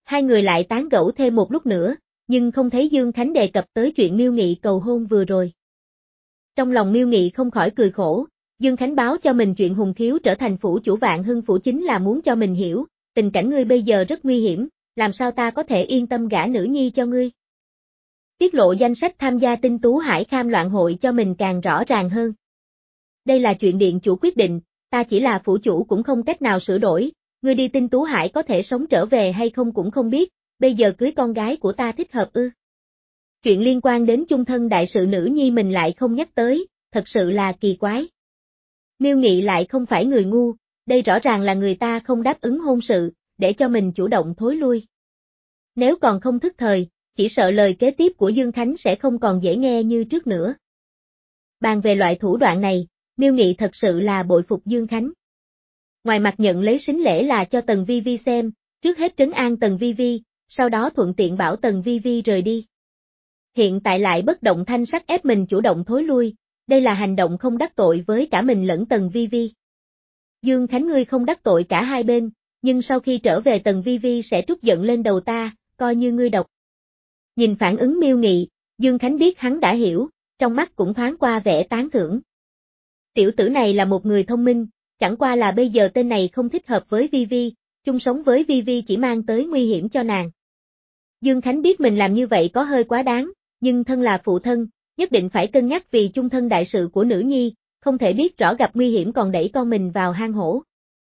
Hai người lại tán gẫu thêm một lúc nữa, nhưng không thấy Dương Khánh đề cập tới chuyện Miêu Nghị cầu hôn vừa rồi. Trong lòng Miêu Nghị không khỏi cười khổ, Dương Khánh báo cho mình chuyện Hùng Khiếu trở thành phủ chủ Vạn Hưng phủ chính là muốn cho mình hiểu, tình cảnh ngươi bây giờ rất nguy hiểm, làm sao ta có thể yên tâm gả nữ nhi cho ngươi. Tiết lộ danh sách tham gia Tinh Tú Hải Kham loạn hội cho mình càng rõ ràng hơn. Đây là chuyện điện chủ quyết định, ta chỉ là phủ chủ cũng không cách nào sửa đổi, ngươi đi Tinh Tú Hải có thể sống trở về hay không cũng không biết, bây giờ cưới con gái của ta thích hợp ư. Chuyện liên quan đến chung thân đại sự nữ nhi mình lại không nhắc tới, thật sự là kỳ quái. Miêu Nghị lại không phải người ngu, đây rõ ràng là người ta không đáp ứng hôn sự, để cho mình chủ động thối lui. Nếu còn không thức thời, chỉ sợ lời kế tiếp của Dương Khánh sẽ không còn dễ nghe như trước nữa. Bàn về loại thủ đoạn này, Miêu Nghị thật sự là bội phục Dương Khánh. Ngoài mặt nhận lấy sính lễ là cho Tần Vi Vi xem, trước hết trấn an Tần Vi Vi, sau đó thuận tiện bảo Tần Vi Vi rời đi. Hiện tại lại bất động thanh sắc ép mình chủ động thối lui, đây là hành động không đắc tội với cả mình lẫn Tần Vi Vi. Dương Khánh ngươi không đắc tội cả hai bên, nhưng sau khi trở về Tần Vi Vi sẽ trút giận lên đầu ta, coi như ngươi độc. Nhìn phản ứng Miêu Nghị, Dương Khánh biết hắn đã hiểu, trong mắt cũng thoáng qua vẻ tán thưởng. Tiểu tử này là một người thông minh, chẳng qua là bây giờ tên này không thích hợp với Vi Vi, chung sống với Vi Vi chỉ mang tới nguy hiểm cho nàng. Dương Khánh biết mình làm như vậy có hơi quá đáng, nhưng thân là phụ thân, nhất định phải cân nhắc vì chung thân đại sự của nữ nhi, không thể biết rõ gặp nguy hiểm còn đẩy con mình vào hang hổ.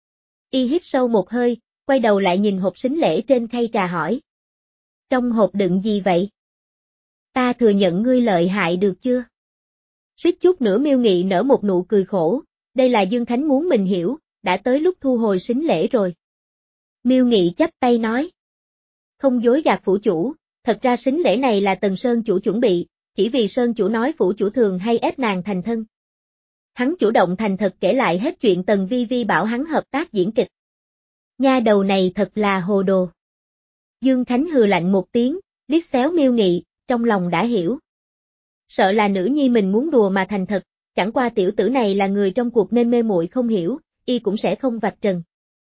Y hít sâu một hơi, quay đầu lại nhìn hộp sính lễ trên khay trà hỏi. Trong hộp đựng gì vậy? Ta thừa nhận ngươi lợi hại được chưa? Suýt chút nữa Miêu Nghị nở một nụ cười khổ, đây là Dương Khánh muốn mình hiểu, đã tới lúc thu hồi sính lễ rồi. Miêu Nghị chắp tay nói. Không dối gạt phủ chủ, thật ra sính lễ này là Tần Sơn chủ chuẩn bị, chỉ vì Sơn chủ nói phủ chủ thường hay ép nàng thành thân. Hắn chủ động thành thật kể lại hết chuyện Tần Vi Vi bảo hắn hợp tác diễn kịch. Nha đầu này thật là hồ đồ. Dương Khánh hừ lạnh một tiếng, liếc xéo Miêu Nghị, trong lòng đã hiểu. Sợ là nữ nhi mình muốn đùa mà thành thật, chẳng qua tiểu tử này là người trong cuộc nên mê muội không hiểu, y cũng sẽ không vạch trần.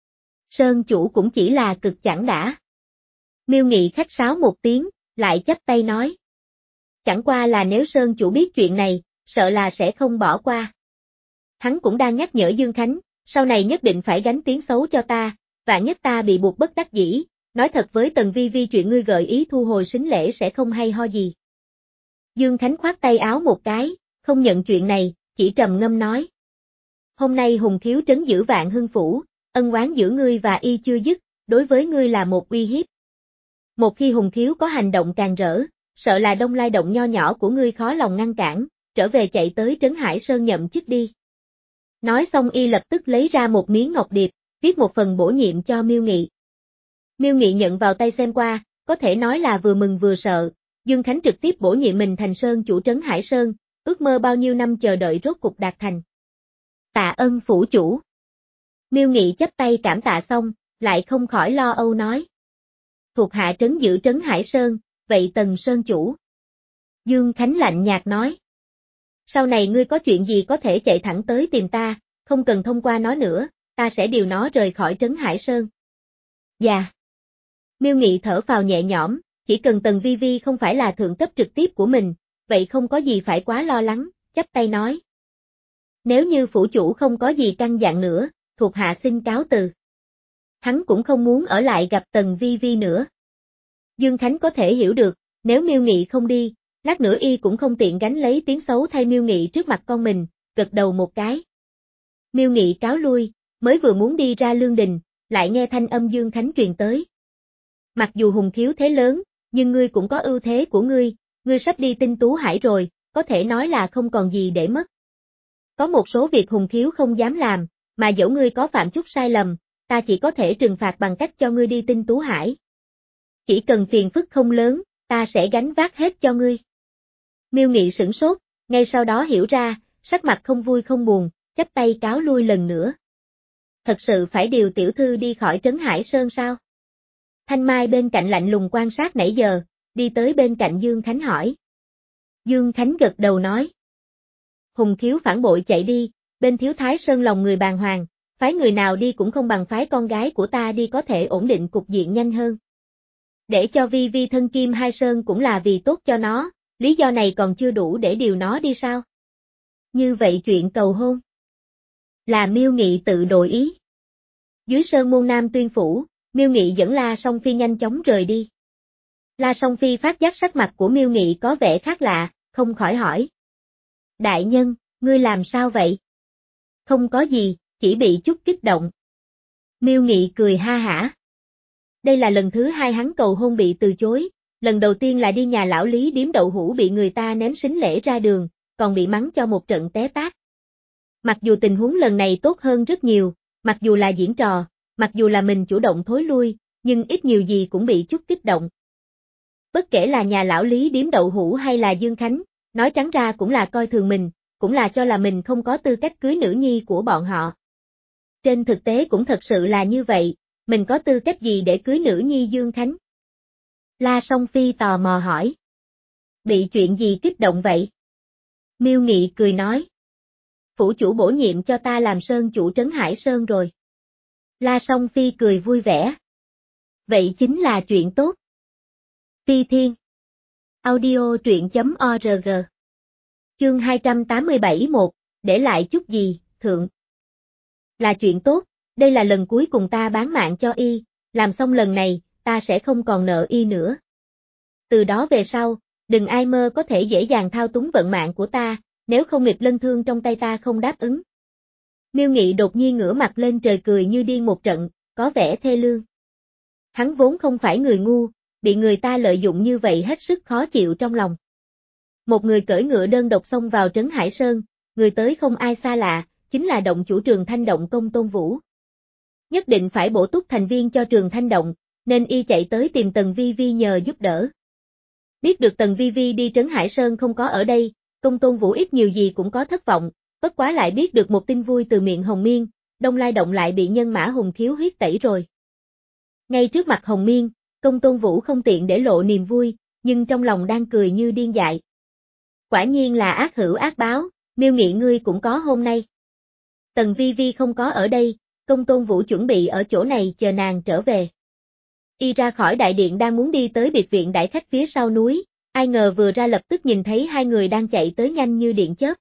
Sơn chủ cũng chỉ là cực chẳng đã. Miêu Nghị khách sáo một tiếng, lại chắp tay nói. Chẳng qua là nếu Sơn chủ biết chuyện này, sợ là sẽ không bỏ qua. Hắn cũng đang nhắc nhở Dương Khánh, sau này nhất định phải gánh tiếng xấu cho ta, vạn nhất ta bị buộc bất đắc dĩ, nói thật với Tần Vi Vi chuyện ngươi gợi ý thu hồi sính lễ sẽ không hay ho gì. Dương Khánh khoát tay áo một cái, không nhận chuyện này, chỉ trầm ngâm nói. Hôm nay Hùng Khiếu trấn giữ Vạn Hưng phủ, ân oán giữa ngươi và y chưa dứt, đối với ngươi là một uy hiếp. Một khi Hùng Khiếu có hành động càng rỡ, sợ là Đông Lai động nho nhỏ của ngươi khó lòng ngăn cản, trở về chạy tới Trấn Hải Sơn nhậm chức đi. Nói xong y lập tức lấy ra một miếng ngọc điệp, viết một phần bổ nhiệm cho Miêu Nghị. Miêu Nghị nhận vào tay xem qua, có thể nói là vừa mừng vừa sợ, Dương Khánh trực tiếp bổ nhiệm mình thành Sơn chủ Trấn Hải Sơn, ước mơ bao nhiêu năm chờ đợi rốt cục đạt thành. Tạ ơn phủ chủ. Miêu Nghị chắp tay cảm tạ xong, lại không khỏi lo âu nói. Thuộc hạ trấn giữ Trấn Hải Sơn, vậy Tần Sơn chủ. Dương Khánh lạnh nhạt nói. Sau này ngươi có chuyện gì có thể chạy thẳng tới tìm ta, không cần thông qua nó nữa, ta sẽ điều nó rời khỏi Trấn Hải Sơn. Dạ. Miêu Nghị thở phào nhẹ nhõm, chỉ cần Tần Vi Vi không phải là thượng cấp trực tiếp của mình, vậy không có gì phải quá lo lắng, chắp tay nói. Nếu như phủ chủ không có gì căn dặn nữa, thuộc hạ xin cáo từ. Hắn cũng không muốn ở lại gặp Tần Vi Vi nữa. Dương Khánh có thể hiểu được, nếu Miêu Nghị không đi, lát nữa y cũng không tiện gánh lấy tiếng xấu thay Miêu Nghị trước mặt con mình, gật đầu một cái. Miêu Nghị cáo lui, mới vừa muốn đi ra lương đình, lại nghe thanh âm Dương Khánh truyền tới. Mặc dù Hùng Khiếu thế lớn, nhưng ngươi cũng có ưu thế của ngươi, ngươi sắp đi Tinh Tú Hải rồi, có thể nói là không còn gì để mất. Có một số việc Hùng Khiếu không dám làm, mà dẫu ngươi có phạm chút sai lầm, ta chỉ có thể trừng phạt bằng cách cho ngươi đi Tinh Tú Hải. Chỉ cần phiền phức không lớn, ta sẽ gánh vác hết cho ngươi. Miêu Nghị sửng sốt, ngay sau đó hiểu ra, sắc mặt không vui không buồn, chắp tay cáo lui lần nữa. Thật sự phải điều tiểu thư đi khỏi Trấn Hải Sơn sao? Thanh Mai bên cạnh lạnh lùng quan sát nãy giờ, đi tới bên cạnh Dương Khánh hỏi. Dương Khánh gật đầu nói. Hùng Khiếu phản bội chạy đi, bên Thiếu Thái Sơn lòng người bàng hoàng, phái người nào đi cũng không bằng phái con gái của ta đi có thể ổn định cục diện nhanh hơn. Để cho Vi Vi thân Kim Hai Sơn cũng là vì tốt cho nó, lý do này còn chưa đủ để điều nó đi sao? Như vậy chuyện cầu hôn là Miêu Nghị tự đổi ý. Dưới sơn môn Nam Tuyên phủ, Miêu Nghị dẫn La Song Phi nhanh chóng rời đi. La Song Phi phát giác sắc mặt của Miêu Nghị có vẻ khác lạ, không khỏi hỏi. Đại nhân, ngươi làm sao vậy? Không có gì, chỉ bị chút kích động. Miêu Nghị cười ha hả. Đây là lần thứ hai hắn cầu hôn bị từ chối, lần đầu tiên là đi nhà lão Lý điếm đậu hũ bị người ta ném sính lễ ra đường, còn bị mắng cho một trận té tát. Mặc dù tình huống lần này tốt hơn rất nhiều, mặc dù là diễn trò, mặc dù là mình chủ động thối lui, nhưng ít nhiều gì cũng bị chút kích động. Bất kể là nhà lão Lý điếm đậu hũ hay là Dương Khánh, nói trắng ra cũng là coi thường mình, cũng là cho là mình không có tư cách cưới nữ nhi của bọn họ. Trên thực tế cũng thật sự là như vậy, mình có tư cách gì để cưới nữ nhi Dương Khánh? La Song Phi tò mò hỏi. Bị chuyện gì kích động vậy? Miêu Nghị cười nói. Phủ chủ bổ nhiệm cho ta làm sơn chủ trấn Hải Sơn rồi. La Song Phi cười vui vẻ. Vậy chính là chuyện tốt. Phi Thiên. Audio truyện.org. Chương hai trăm tám mươi bảy một, để lại chút gì, thượng. Là chuyện tốt, đây là lần cuối cùng ta bán mạng cho y, làm xong lần này, ta sẽ không còn nợ y nữa. Từ đó về sau, đừng ai mơ có thể dễ dàng thao túng vận mạng của ta, nếu không nghịch lân thương trong tay ta không đáp ứng. Miêu Nghị đột nhiên ngửa mặt lên trời cười như điên một trận, có vẻ thê lương. Hắn vốn không phải người ngu, bị người ta lợi dụng như vậy hết sức khó chịu trong lòng. Một người cưỡi ngựa đơn độc xông vào trấn Hải Sơn, người tới không ai xa lạ, chính là động chủ Trường Thanh Động Công Tôn Vũ. Nhất định phải bổ túc thành viên cho Trường Thanh Động, nên y chạy tới tìm Tần Vi Vi nhờ giúp đỡ. Biết được Tần Vi Vi đi trấn Hải Sơn không có ở đây, Công Tôn Vũ ít nhiều gì cũng có thất vọng, bất quá lại biết được một tin vui từ miệng Hồng Miên, Đông Lai Động lại bị nhân mã hùng khiếu huyết tẩy rồi. Ngay trước mặt Hồng Miên, Công Tôn Vũ không tiện để lộ niềm vui, nhưng trong lòng đang cười như điên dại. Quả nhiên là ác hữu ác báo, Miêu Nghị ngươi cũng có hôm nay. Tần Vi Vi không có ở đây, Công Tôn Vũ chuẩn bị ở chỗ này chờ nàng trở về. Y ra khỏi đại điện đang muốn đi tới biệt viện đại khách phía sau núi, ai ngờ vừa ra lập tức nhìn thấy hai người đang chạy tới nhanh như điện chớp.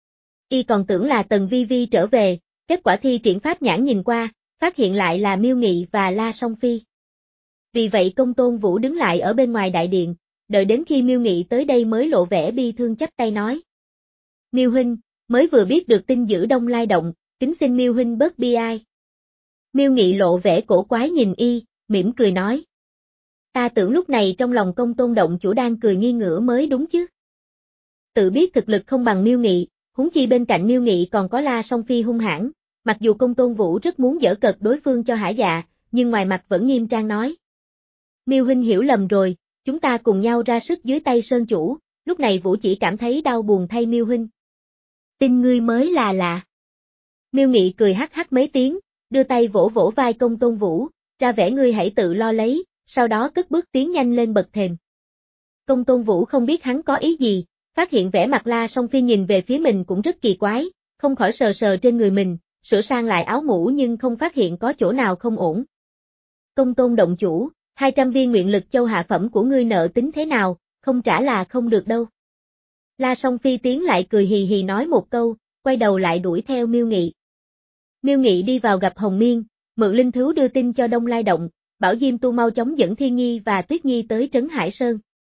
Y còn tưởng là Tần Vi Vi trở về, kết quả thi triển pháp nhãn nhìn qua, phát hiện lại là Miêu Nghị và La Song Phi. Vì vậy Công Tôn Vũ đứng lại ở bên ngoài đại điện, đợi đến khi Miêu Nghị tới đây mới lộ vẻ bi thương chắp tay nói. Miêu huynh, mới vừa biết được tin dữ Đông Lai Động, kính xin Miêu huynh bớt bi ai. Miêu Nghị lộ vẻ cổ quái nhìn y, mỉm cười nói. Ta tưởng lúc này trong lòng Công Tôn động chủ đang cười nghi ngửa mới đúng chứ. Tự biết thực lực không bằng Miêu Nghị, huống chi bên cạnh Miêu Nghị còn có La Song Phi hung hãn, mặc dù Công Tôn Vũ rất muốn giở cợt đối phương cho hả dạ, nhưng ngoài mặt vẫn nghiêm trang nói. Miêu huynh hiểu lầm rồi, chúng ta cùng nhau ra sức dưới tay sơn chủ, lúc này Vũ chỉ cảm thấy đau buồn thay Miêu huynh. Tin ngươi mới là lạ. Miêu Nghị cười hắc hắc mấy tiếng, đưa tay vỗ vỗ vai Công Tôn Vũ, ra vẻ ngươi hãy tự lo lấy, sau đó cất bước tiến nhanh lên bậc thềm. Công Tôn Vũ không biết hắn có ý gì, phát hiện vẻ mặt La Song Phi nhìn về phía mình cũng rất kỳ quái, không khỏi sờ sờ trên người mình, sửa sang lại áo mũ nhưng không phát hiện có chỗ nào không ổn. Công Tôn động chủ, hai trăm viên nguyện lực châu hạ phẩm của ngươi nợ tính thế nào, không trả là không được đâu. La Song Phi tiến lại cười hì hì nói một câu, quay đầu lại đuổi theo Miêu Nghị. Miêu Nghị đi vào gặp Hồng Miên, mượn linh thú đưa tin cho Đông Lai Động, bảo Diêm Tu mau chóng dẫn Thiên Nhi và Tuyết Nhi tới trấn Hải Sơn.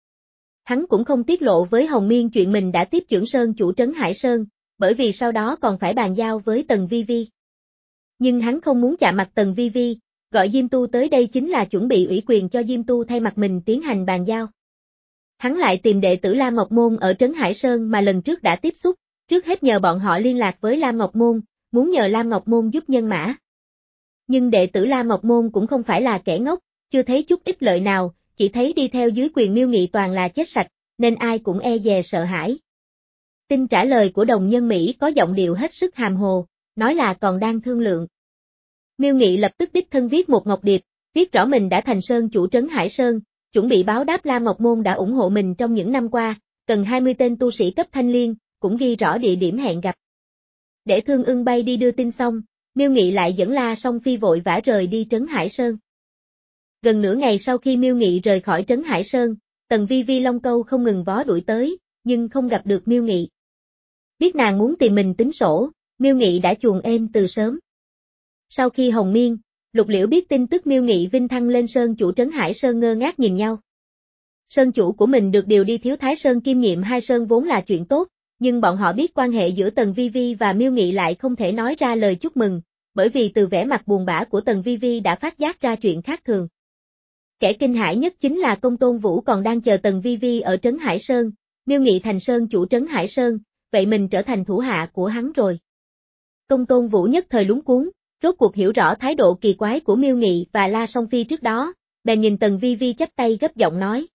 Hắn cũng không tiết lộ với Hồng Miên chuyện mình đã tiếp trưởng sơn chủ trấn Hải Sơn, bởi vì sau đó còn phải bàn giao với Tần Vi Vi. Nhưng hắn không muốn chạm mặt Tần Vi Vi, gọi Diêm Tu tới đây chính là chuẩn bị ủy quyền cho Diêm Tu thay mặt mình tiến hành bàn giao. Hắn lại tìm đệ tử Lam Ngọc Môn ở trấn Hải Sơn mà lần trước đã tiếp xúc, trước hết nhờ bọn họ liên lạc với Lam Ngọc Môn, muốn nhờ Lam Ngọc Môn giúp nhân mã. Nhưng đệ tử Lam Ngọc Môn cũng không phải là kẻ ngốc, chưa thấy chút ích lợi nào, chỉ thấy đi theo dưới quyền Miêu Nghị toàn là chết sạch, nên ai cũng e dè sợ hãi. Tin trả lời của đồng nhân Mỹ có giọng điệu hết sức hàm hồ, nói là còn đang thương lượng. Miêu Nghị lập tức đích thân viết một ngọc điệp, viết rõ mình đã thành sơn chủ trấn Hải Sơn, chuẩn bị báo đáp Lam Ngọc Môn đã ủng hộ mình trong những năm qua, cần hai mươi tên tu sĩ cấp thanh liên, cũng ghi rõ địa điểm hẹn gặp. Để Thương Ưng bay đi đưa tin xong, Miêu Nghị lại dẫn La Song Phi vội vã rời đi trấn Hải Sơn. Gần nửa ngày sau khi Miêu Nghị rời khỏi trấn Hải Sơn, Tần Vi Vi long câu không ngừng vó đuổi tới, nhưng không gặp được Miêu Nghị. Biết nàng muốn tìm mình tính sổ, Miêu Nghị đã chuồn êm từ sớm. Sau khi hồng miên, Lục Liễu biết tin tức Miêu Nghị vinh thăng lên sơn chủ trấn Hải Sơn ngơ ngác nhìn nhau. Sơn chủ của mình được điều đi Thiếu Thái Sơn kiêm nhiệm hai sơn vốn là chuyện tốt, nhưng bọn họ biết quan hệ giữa Tần Vi Vi và Miêu Nghị lại không thể nói ra lời chúc mừng, bởi vì từ vẻ mặt buồn bã của Tần Vi Vi đã phát giác ra chuyện khác thường. Kẻ kinh hãi nhất chính là Công Tôn Vũ còn đang chờ Tần Vi Vi ở trấn Hải Sơn, Miêu Nghị thành sơn chủ trấn Hải Sơn, vậy mình trở thành thủ hạ của hắn rồi. Công Tôn Vũ nhất thời lúng cuống, rốt cuộc hiểu rõ thái độ kỳ quái của Miêu Nghị và La Song Phi trước đó, bèn nhìn Tần Vi Vi chắp tay gấp giọng nói.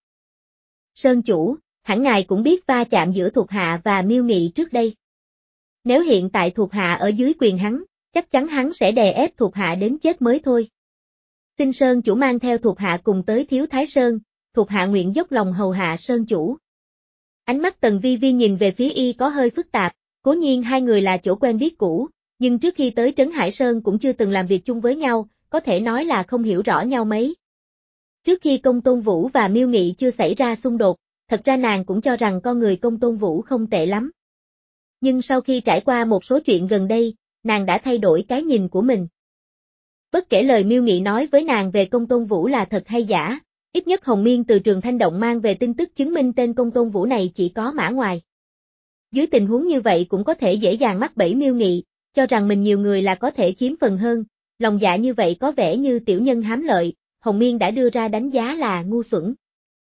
Sơn chủ, hẳn ngài cũng biết va chạm giữa thuộc hạ và Miêu Nghị trước đây. Nếu hiện tại thuộc hạ ở dưới quyền hắn, chắc chắn hắn sẽ đè ép thuộc hạ đến chết mới thôi. Xin Sơn chủ mang theo thuộc hạ cùng tới Thiếu Thái Sơn, thuộc hạ nguyện dốc lòng hầu hạ Sơn chủ. Ánh mắt Tần Vi Vi nhìn về phía y có hơi phức tạp, cố nhiên hai người là chỗ quen biết cũ, nhưng trước khi tới trấn Hải Sơn cũng chưa từng làm việc chung với nhau, có thể nói là không hiểu rõ nhau mấy. Trước khi Công Tôn Vũ và Miêu Nghị chưa xảy ra xung đột, thật ra nàng cũng cho rằng con người Công Tôn Vũ không tệ lắm. Nhưng sau khi trải qua một số chuyện gần đây, nàng đã thay đổi cái nhìn của mình. Bất kể lời Miêu Nghị nói với nàng về Công Tôn Vũ là thật hay giả, ít nhất Hồng Miên từ Trường Thanh Động mang về tin tức chứng minh tên Công Tôn Vũ này chỉ có mã ngoài. Dưới tình huống như vậy cũng có thể dễ dàng mắc bẫy Miêu Nghị, cho rằng mình nhiều người là có thể chiếm phần hơn, lòng dạ như vậy có vẻ như tiểu nhân hám lợi, Hồng Miên đã đưa ra đánh giá là ngu xuẩn.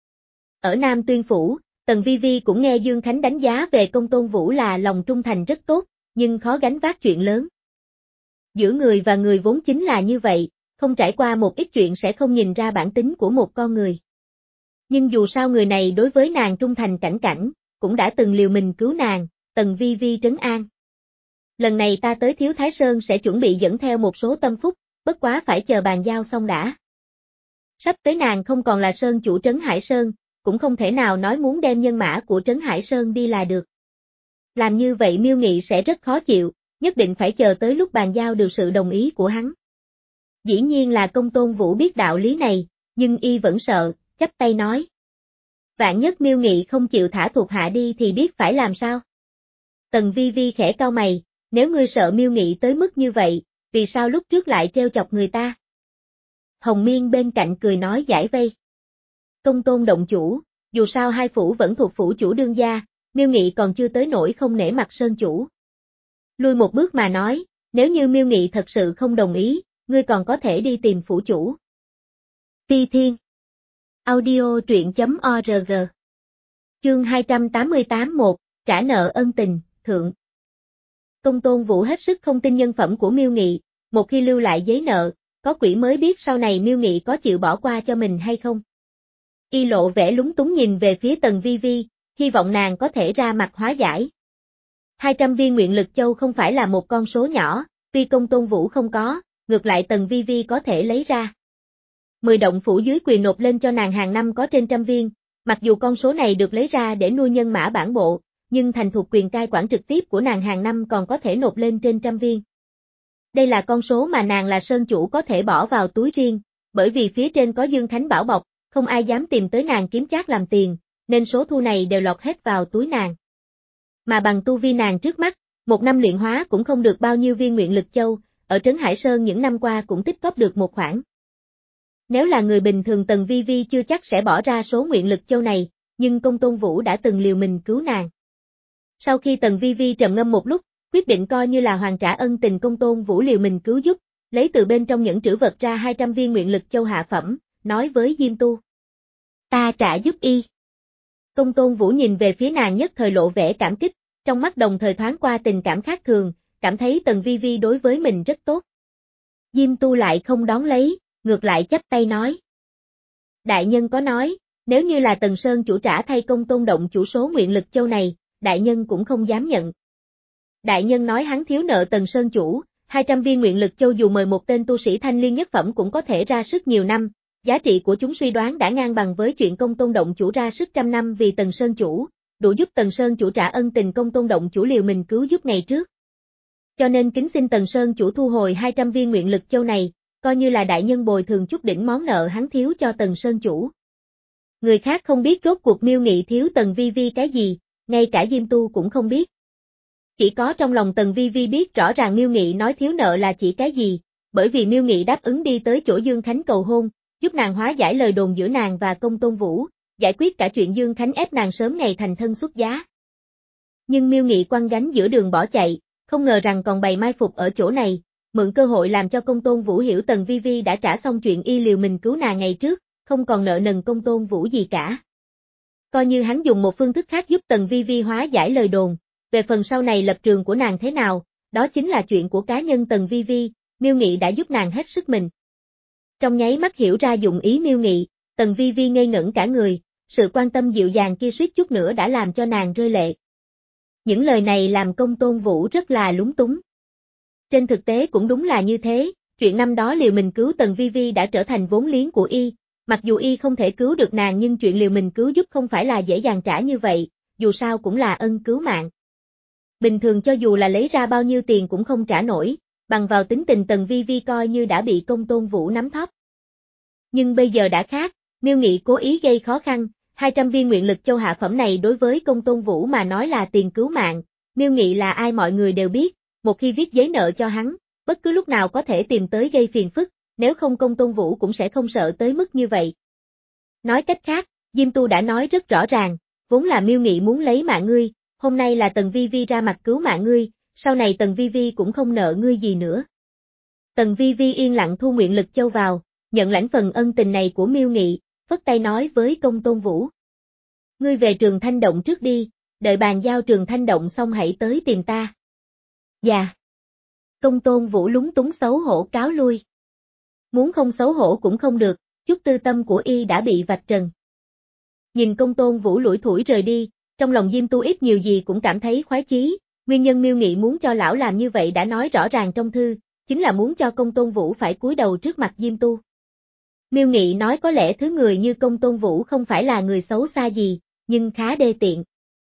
Ở Nam Tuyên Phủ, Tần Vi Vi cũng nghe Dương Khánh đánh giá về Công Tôn Vũ là lòng trung thành rất tốt, nhưng khó gánh vác chuyện lớn. Giữa người và người vốn chính là như vậy, không trải qua một ít chuyện sẽ không nhìn ra bản tính của một con người. Nhưng dù sao người này đối với nàng trung thành cảnh cảnh, cũng đã từng liều mình cứu nàng, Tần Vi Vi trấn an. Lần này ta tới Thiếu Thái Sơn sẽ chuẩn bị dẫn theo một số tâm phúc, bất quá phải chờ bàn giao xong đã. Sắp tới nàng không còn là sơn chủ trấn Hải Sơn, cũng không thể nào nói muốn đem nhân mã của trấn Hải Sơn đi là được. Làm như vậy Miêu Nghị sẽ rất khó chịu, nhất định phải chờ tới lúc bàn giao được sự đồng ý của hắn. Dĩ nhiên là Công Tôn Vũ biết đạo lý này, nhưng y vẫn sợ, chắp tay nói. Vạn nhất Miêu Nghị không chịu thả thuộc hạ đi thì biết phải làm sao? Tần Vi Vi khẽ cau mày, nếu ngươi sợ Miêu Nghị tới mức như vậy, vì sao lúc trước lại treo chọc người ta? Hồng Miên bên cạnh cười nói giải vây. Công Tôn động chủ, dù sao hai phủ vẫn thuộc phủ chủ đương gia, Miêu Nghị còn chưa tới nỗi không nể mặt sơn chủ. Lui một bước mà nói, nếu như Miêu Nghị thật sự không đồng ý, ngươi còn có thể đi tìm phủ chủ. Ti Thiên Audio truyện chấm org Chương hai trăm tám mươi tám một, trả nợ ân tình, thượng. Công Tôn Vũ hết sức không tin nhân phẩm của Miêu Nghị, một khi lưu lại giấy nợ, có quỷ mới biết sau này Miêu Nghị có chịu bỏ qua cho mình hay không. Y lộ vẻ lúng túng nhìn về phía Tần Vi Vi, hy vọng nàng có thể ra mặt hóa giải. hai trăm viên nguyện lực châu không phải là một con số nhỏ, tuy Công Tôn Vũ không có, ngược lại Tần Vi Vi có thể lấy ra. mười động phủ dưới quyền nộp lên cho nàng hàng năm có trên trăm viên, mặc dù con số này được lấy ra để nuôi nhân mã bản bộ, nhưng thành thuộc quyền cai quản trực tiếp của nàng hàng năm còn có thể nộp lên trên trăm viên. Đây là con số mà nàng là sơn chủ có thể bỏ vào túi riêng, bởi vì phía trên có Dương Khánh bảo bọc, không ai dám tìm tới nàng kiếm chác làm tiền, nên số thu này đều lọt hết vào túi nàng. Mà bằng tu vi nàng trước mắt, một năm luyện hóa cũng không được bao nhiêu viên nguyện lực châu, ở trấn Hải Sơn những năm qua cũng tích góp được một khoản. Nếu là người bình thường Tần Vi Vi chưa chắc sẽ bỏ ra số nguyện lực châu này, nhưng Công Tôn Vũ đã từng liều mình cứu nàng. Sau khi Tần Vi Vi trầm ngâm một lúc, quyết định coi như là hoàn trả ân tình Công Tôn Vũ liều mình cứu giúp, lấy từ bên trong những trữ vật ra hai trăm viên nguyện lực châu hạ phẩm, nói với Diêm Tu. Ta trả giúp y. Công Tôn Vũ nhìn về phía nàng nhất thời lộ vẻ cảm kích, trong mắt đồng thời thoáng qua tình cảm khác thường, cảm thấy Tần Vi Vi đối với mình rất tốt. Diêm Tu lại không đón lấy, ngược lại chắp tay nói. Đại nhân có nói, nếu như là Tần Sơn chủ trả thay Công Tôn động chủ số nguyện lực châu này, đại nhân cũng không dám nhận. Đại nhân nói hắn thiếu nợ Tần Sơn chủ, hai trăm viên nguyện lực châu dù mời một tên tu sĩ thanh liên nhất phẩm cũng có thể ra sức nhiều năm, giá trị của chúng suy đoán đã ngang bằng với chuyện Công Tôn động chủ ra sức trăm năm vì Tần Sơn chủ, đủ giúp Tần Sơn chủ trả ân tình Công Tôn động chủ liều mình cứu giúp ngày trước. Cho nên kính xin Tần Sơn chủ thu hồi hai trăm viên nguyện lực châu này, coi như là đại nhân bồi thường chút đỉnh món nợ hắn thiếu cho Tần Sơn chủ. Người khác không biết rốt cuộc Miêu Nghị thiếu Tần Vi Vi cái gì, ngay cả Diêm Tu cũng không biết. Chỉ có trong lòng Tần Vi Vi biết rõ ràng Miêu Nghị nói thiếu nợ là chỉ cái gì, bởi vì Miêu Nghị đáp ứng đi tới chỗ Dương Khánh cầu hôn, giúp nàng hóa giải lời đồn giữa nàng và Công Tôn Vũ, giải quyết cả chuyện Dương Khánh ép nàng sớm ngày thành thân xuất giá. Nhưng Miêu Nghị quăng gánh giữa đường bỏ chạy, không ngờ rằng còn bày mai phục ở chỗ này, mượn cơ hội làm cho Công Tôn Vũ hiểu Tần Vi Vi đã trả xong chuyện y liều mình cứu nàng ngày trước, không còn nợ nần Công Tôn Vũ gì cả. Coi như hắn dùng một phương thức khác giúp Tần Vi Vi hóa giải lời đồn, về phần sau này lập trường của nàng thế nào, đó chính là chuyện của cá nhân Tần Vi Vi, Miêu Nghị đã giúp nàng hết sức mình. Trong nháy mắt hiểu ra dụng ý Miêu Nghị, Tần Vi Vi ngây ngẩn cả người, sự quan tâm dịu dàng kia suýt chút nữa đã làm cho nàng rơi lệ. Những lời này làm Công Tôn Vũ rất là lúng túng. Trên thực tế cũng đúng là như thế, chuyện năm đó liều mình cứu Tần Vi Vi đã trở thành vốn liếng của y, mặc dù y không thể cứu được nàng nhưng chuyện liều mình cứu giúp không phải là dễ dàng trả như vậy, dù sao cũng là ân cứu mạng. Bình thường cho dù là lấy ra bao nhiêu tiền cũng không trả nổi, bằng vào tính tình Tần Vi Vi coi như đã bị Công Tôn Vũ nắm thóp. Nhưng bây giờ đã khác, Miêu Nghị cố ý gây khó khăn, hai trăm viên nguyện lực châu hạ phẩm này đối với Công Tôn Vũ mà nói là tiền cứu mạng, Miêu Nghị là ai mọi người đều biết, một khi viết giấy nợ cho hắn, bất cứ lúc nào có thể tìm tới gây phiền phức, nếu không Công Tôn Vũ cũng sẽ không sợ tới mức như vậy. Nói cách khác, Diêm Tu đã nói rất rõ ràng, vốn là Miêu Nghị muốn lấy mạng ngươi, hôm nay là Tần Vi Vi ra mặt cứu mạng ngươi, sau này Tần Vi Vi cũng không nợ ngươi gì nữa. Tần Vi Vi yên lặng thu nguyện lực châu vào, nhận lãnh phần ân tình này của Miêu Nghị, phất tay nói với Công Tôn Vũ. Ngươi về Trường Thanh Động trước đi, đợi bàn giao Trường Thanh Động xong hãy tới tìm ta. Dạ. Công Tôn Vũ lúng túng xấu hổ cáo lui. Muốn không xấu hổ cũng không được, chút tư tâm của y đã bị vạch trần. Nhìn Công Tôn Vũ lủi thủi rời đi, trong lòng Diêm Tu ít nhiều gì cũng cảm thấy khoái chí, nguyên nhân Miêu Nghị muốn cho lão làm như vậy đã nói rõ ràng trong thư, chính là muốn cho Công Tôn Vũ phải cúi đầu trước mặt Diêm Tu. Miêu Nghị nói có lẽ thứ người như Công Tôn Vũ không phải là người xấu xa gì, nhưng khá đê tiện.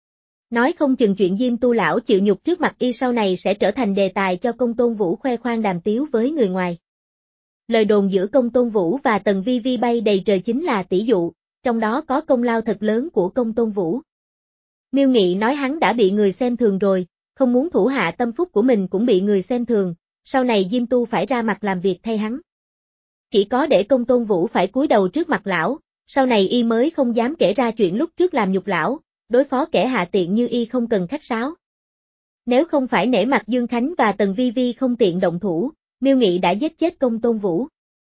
Nói không chừng chuyện Diêm Tu lão chịu nhục trước mặt y sau này sẽ trở thành đề tài cho Công Tôn Vũ khoe khoang đàm tiếu với người ngoài. Lời đồn giữa Công Tôn Vũ và Tần Vi Vi bay đầy trời chính là tỷ dụ, trong đó có công lao thật lớn của Công Tôn Vũ. Miêu Nghị nói hắn đã bị người xem thường rồi, không muốn thủ hạ tâm phúc của mình cũng bị người xem thường, sau này Diêm Tu phải ra mặt làm việc thay hắn. Chỉ có để Công Tôn Vũ phải cúi đầu trước mặt lão, sau này y mới không dám kể ra chuyện lúc trước làm nhục lão, đối phó kẻ hạ tiện như y không cần khách sáo. Nếu không phải nể mặt Dương Khánh và Tần Vi Vi không tiện động thủ, Miêu Nghị đã giết chết Công Tôn Vũ.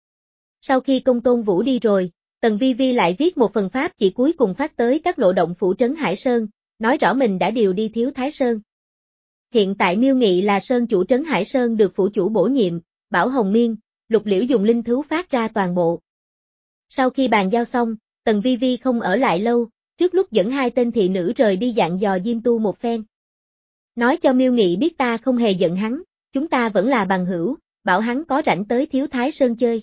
Sau khi Công Tôn Vũ đi rồi, Tần Vi Vi lại viết một phần pháp chỉ cuối cùng phát tới các lộ động phủ trấn Hải Sơn, nói rõ mình đã điều đi Thiếu Thái Sơn. Hiện tại Miêu Nghị là Sơn chủ trấn Hải Sơn được phủ chủ bổ nhiệm, Bảo Hồng Miên, Lục Liễu dùng linh thú phát ra toàn bộ. Sau khi bàn giao xong, Tần Vi Vi không ở lại lâu, trước lúc dẫn hai tên thị nữ rời đi dặn dò Diêm Tu một phen. Nói cho Miêu Nghị biết ta không hề giận hắn, chúng ta vẫn là bằng hữu, bảo hắn có rảnh tới Thiếu Thái Sơn chơi.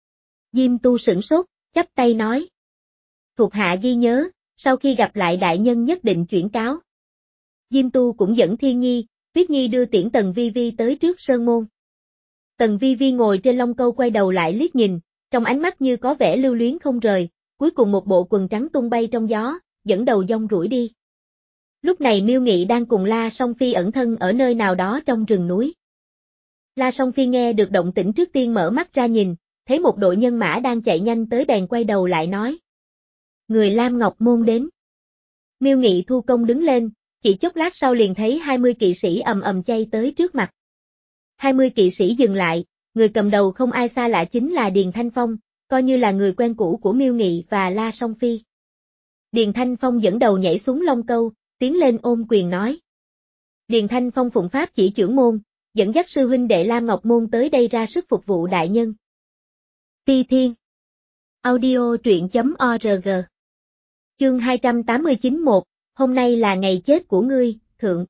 Diêm Tu sửng sốt, chắp tay nói. Thuộc hạ ghi nhớ, sau khi gặp lại đại nhân nhất định chuyển cáo. Diêm Tu cũng dẫn Thiên Nhi, Tuyết Nhi đưa tiễn Tần Vi Vi tới trước sơn môn. Tần Vi Vi ngồi trên lông câu quay đầu lại liếc nhìn, trong ánh mắt như có vẻ lưu luyến không rời, cuối cùng một bộ quần trắng tung bay trong gió, dẫn đầu dong rủi đi. Lúc này Miêu Nghị đang cùng La Song Phi ẩn thân ở nơi nào đó trong rừng núi. La Song Phi nghe được động tĩnh trước tiên mở mắt ra nhìn, thấy một đội nhân mã đang chạy nhanh tới bèn quay đầu lại nói. Người Lam Ngọc Môn đến. Miêu Nghị thu công đứng lên, chỉ chốc lát sau liền thấy hai mươi kỵ sĩ ầm ầm chay tới trước mặt. hai mươi kỵ sĩ dừng lại, người cầm đầu không ai xa lạ chính là Điền Thanh Phong, coi như là người quen cũ của Miêu Nghị và La Song Phi. Điền Thanh Phong dẫn đầu nhảy xuống lông câu, tiến lên ôm quyền nói. Điền Thanh Phong phụng pháp chỉ trưởng môn, dẫn dắt sư huynh đệ Lam Ngọc Môn tới đây ra sức phục vụ đại nhân. Ti Thiên Audio truyện chấm org Chương hai trăm tám mươi chín một, hôm nay là ngày chết của ngươi, thượng.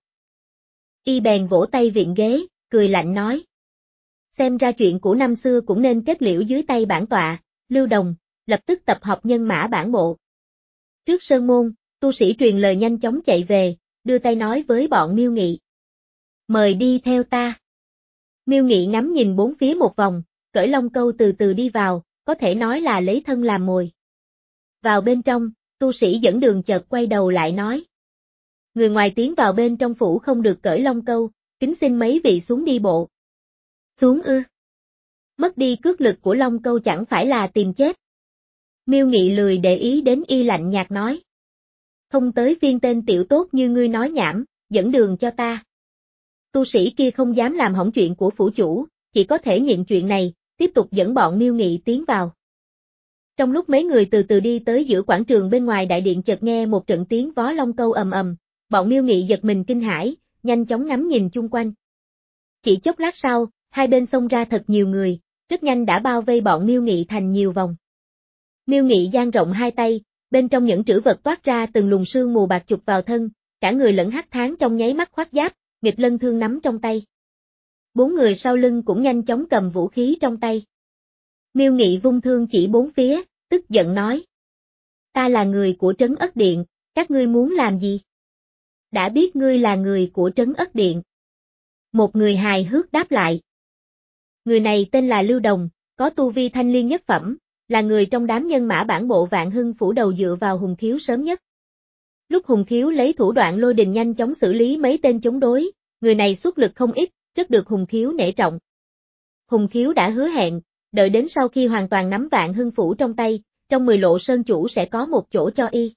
Y bèn vỗ tay viện ghế, cười lạnh nói. Xem ra chuyện của năm xưa cũng nên kết liễu dưới tay bản tọa, Lưu Đồng, lập tức tập hợp nhân mã bản bộ. Trước sơn môn, tu sĩ truyền lời nhanh chóng chạy về, đưa tay nói với bọn Miêu Nghị. Mời đi theo ta. Miêu Nghị ngắm nhìn bốn phía một vòng, cởi long câu từ từ đi vào, có thể nói là lấy thân làm mồi. Vào bên trong, tu sĩ dẫn đường chợt quay đầu lại nói. Người ngoài tiến vào bên trong phủ không được cởi long câu, kính xin mấy vị xuống đi bộ. Xuống ư? Mất đi cước lực của long câu chẳng phải là tìm chết. Miêu Nghị lười để ý đến y lạnh nhạt nói. Không tới phiên tên tiểu tốt như ngươi nói nhảm, dẫn đường cho ta. Tu sĩ kia không dám làm hỏng chuyện của phủ chủ, chỉ có thể nhịn chuyện này, tiếp tục dẫn bọn Miêu Nghị tiến vào. Trong lúc mấy người từ từ đi tới giữa quảng trường bên ngoài đại điện chợt nghe một trận tiếng vó long câu ầm ầm, bọn Miêu Nghị giật mình kinh hãi, nhanh chóng ngắm nhìn chung quanh. Chỉ chốc lát sau, hai bên xông ra thật nhiều người, rất nhanh đã bao vây bọn Miêu Nghị thành nhiều vòng. Miêu Nghị dang rộng hai tay, bên trong những trữ vật toát ra từng luồng sương mù bạc chụp vào thân, cả người lẫn hắc tháng trong nháy mắt khoác giáp, nghịch lân thương nắm trong tay. Bốn người sau lưng cũng nhanh chóng cầm vũ khí trong tay. Miêu Nghị vung thương chỉ bốn phía, tức giận nói. Ta là người của Trấn Ất Điện, các ngươi muốn làm gì? Đã biết ngươi là người của Trấn Ất Điện. Một người hài hước đáp lại. Người này tên là Lưu Đồng, có tu vi thanh liên nhất phẩm, là người trong đám nhân mã bản bộ Vạn Hưng phủ đầu dựa vào Hùng Khiếu sớm nhất. Lúc Hùng Khiếu lấy thủ đoạn lôi đình nhanh chóng xử lý mấy tên chống đối, người này xuất lực không ít, rất được Hùng Khiếu nể trọng. Hùng Khiếu đã hứa hẹn, đợi đến sau khi hoàn toàn nắm Vạn Hưng phủ trong tay, trong mười lộ sơn chủ sẽ có một chỗ cho y.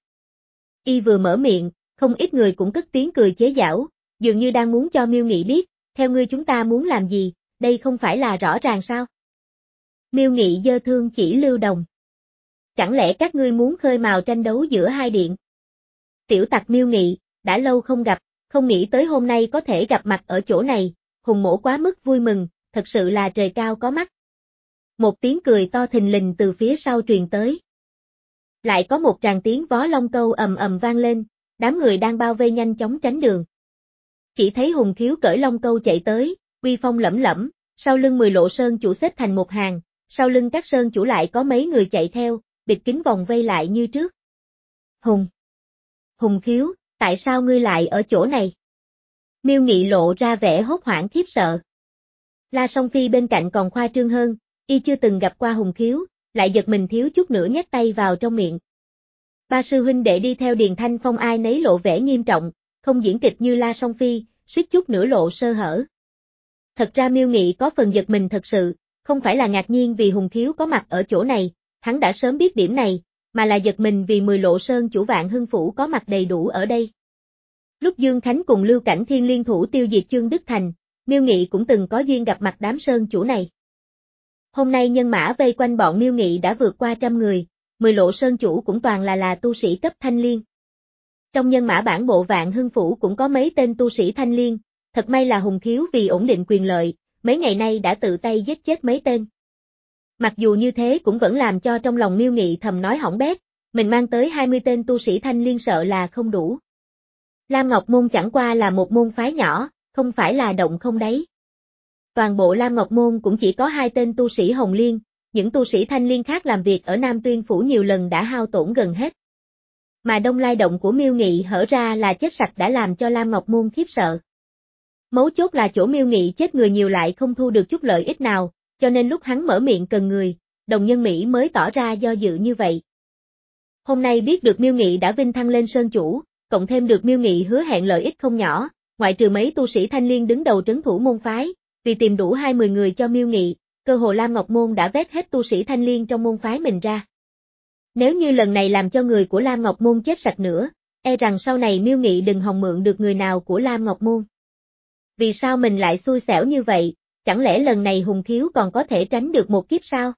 Y vừa mở miệng, không ít người cũng cất tiếng cười chế giễu, dường như đang muốn cho Miêu Nghị biết, theo ngươi chúng ta muốn làm gì, đây không phải là rõ ràng sao? Miêu Nghị giơ thương chỉ Lưu Đồng. Chẳng lẽ các ngươi muốn khơi mào tranh đấu giữa hai điện? Tiểu tặc Miêu Nghị, đã lâu không gặp, không nghĩ tới hôm nay có thể gặp mặt ở chỗ này, Hùng mỗ quá mức vui mừng, thật sự là trời cao có mắt. Một tiếng cười to thình lình từ phía sau truyền tới. Lại có một tràng tiếng vó long câu ầm ầm vang lên, đám người đang bao vây nhanh chóng tránh đường. Chỉ thấy Hùng Khiếu cởi long câu chạy tới, uy phong lẫm lẫm, sau lưng mười lộ sơn chủ xếp thành một hàng, sau lưng các sơn chủ lại có mấy người chạy theo, bịt kín vòng vây lại như trước. Hùng! Hùng Khiếu, tại sao ngươi lại ở chỗ này? Miêu Nghị lộ ra vẻ hốt hoảng khiếp sợ. La Song Phi bên cạnh còn khoa trương hơn, y chưa từng gặp qua Hùng Khiếu, lại giật mình thiếu chút nữa nhét tay vào trong miệng. Ba sư huynh đệ đi theo Điền Thanh Phong ai nấy lộ vẻ nghiêm trọng, không diễn kịch như La Song Phi, suýt chút nữa lộ sơ hở. Thật ra Miêu Nghị có phần giật mình thật sự, không phải là ngạc nhiên vì Hùng Khiếu có mặt ở chỗ này, hắn đã sớm biết điểm này, mà là giật mình vì mười lộ sơn chủ Vạn Hưng phủ có mặt đầy đủ ở đây. Lúc Dương Khánh cùng Lưu Cảnh Thiên liên thủ tiêu diệt Chương Đức Thành, Miêu Nghị cũng từng có duyên gặp mặt đám sơn chủ này. Hôm nay nhân mã vây quanh bọn Miêu Nghị đã vượt qua trăm người, mười lộ sơn chủ cũng toàn là là tu sĩ cấp thanh liên. Trong nhân mã bản bộ Vạn Hưng phủ cũng có mấy tên tu sĩ thanh liên, thật may là Hùng Khiếu vì ổn định quyền lợi, mấy ngày nay đã tự tay giết chết mấy tên. Mặc dù như thế cũng vẫn làm cho trong lòng Miêu Nghị thầm nói hỏng bét, mình mang tới hai mươi tên tu sĩ thanh liên sợ là không đủ. Lam Ngọc Môn chẳng qua là một môn phái nhỏ, không phải là động không đáy. Toàn bộ Lam Ngọc Môn cũng chỉ có hai tên tu sĩ Hồng Liên, những tu sĩ thanh liên khác làm việc ở Nam Tuyên Phủ nhiều lần đã hao tổn gần hết. Mà Đông Lai động của Miêu Nghị hở ra là chết sạch đã làm cho Lam Ngọc Môn khiếp sợ. Mấu chốt là chỗ Miêu Nghị chết người nhiều lại không thu được chút lợi ích nào, cho nên lúc hắn mở miệng cần người, Đồng Nhân Mỹ mới tỏ ra do dự như vậy. Hôm nay biết được Miêu Nghị đã vinh thăng lên sơn chủ, cộng thêm được Miêu Nghị hứa hẹn lợi ích không nhỏ, ngoại trừ mấy tu sĩ thanh liên đứng đầu trấn thủ môn phái, vì tìm đủ hai mươi người cho Miêu Nghị, cơ hồ Lam Ngọc Môn đã vét hết tu sĩ thanh liên trong môn phái mình ra. Nếu như lần này làm cho người của Lam Ngọc Môn chết sạch nữa, e rằng sau này Miêu Nghị đừng hòng mượn được người nào của Lam Ngọc Môn. Vì sao mình lại xui xẻo như vậy, chẳng lẽ lần này Hùng Khiếu còn có thể tránh được một kiếp sao?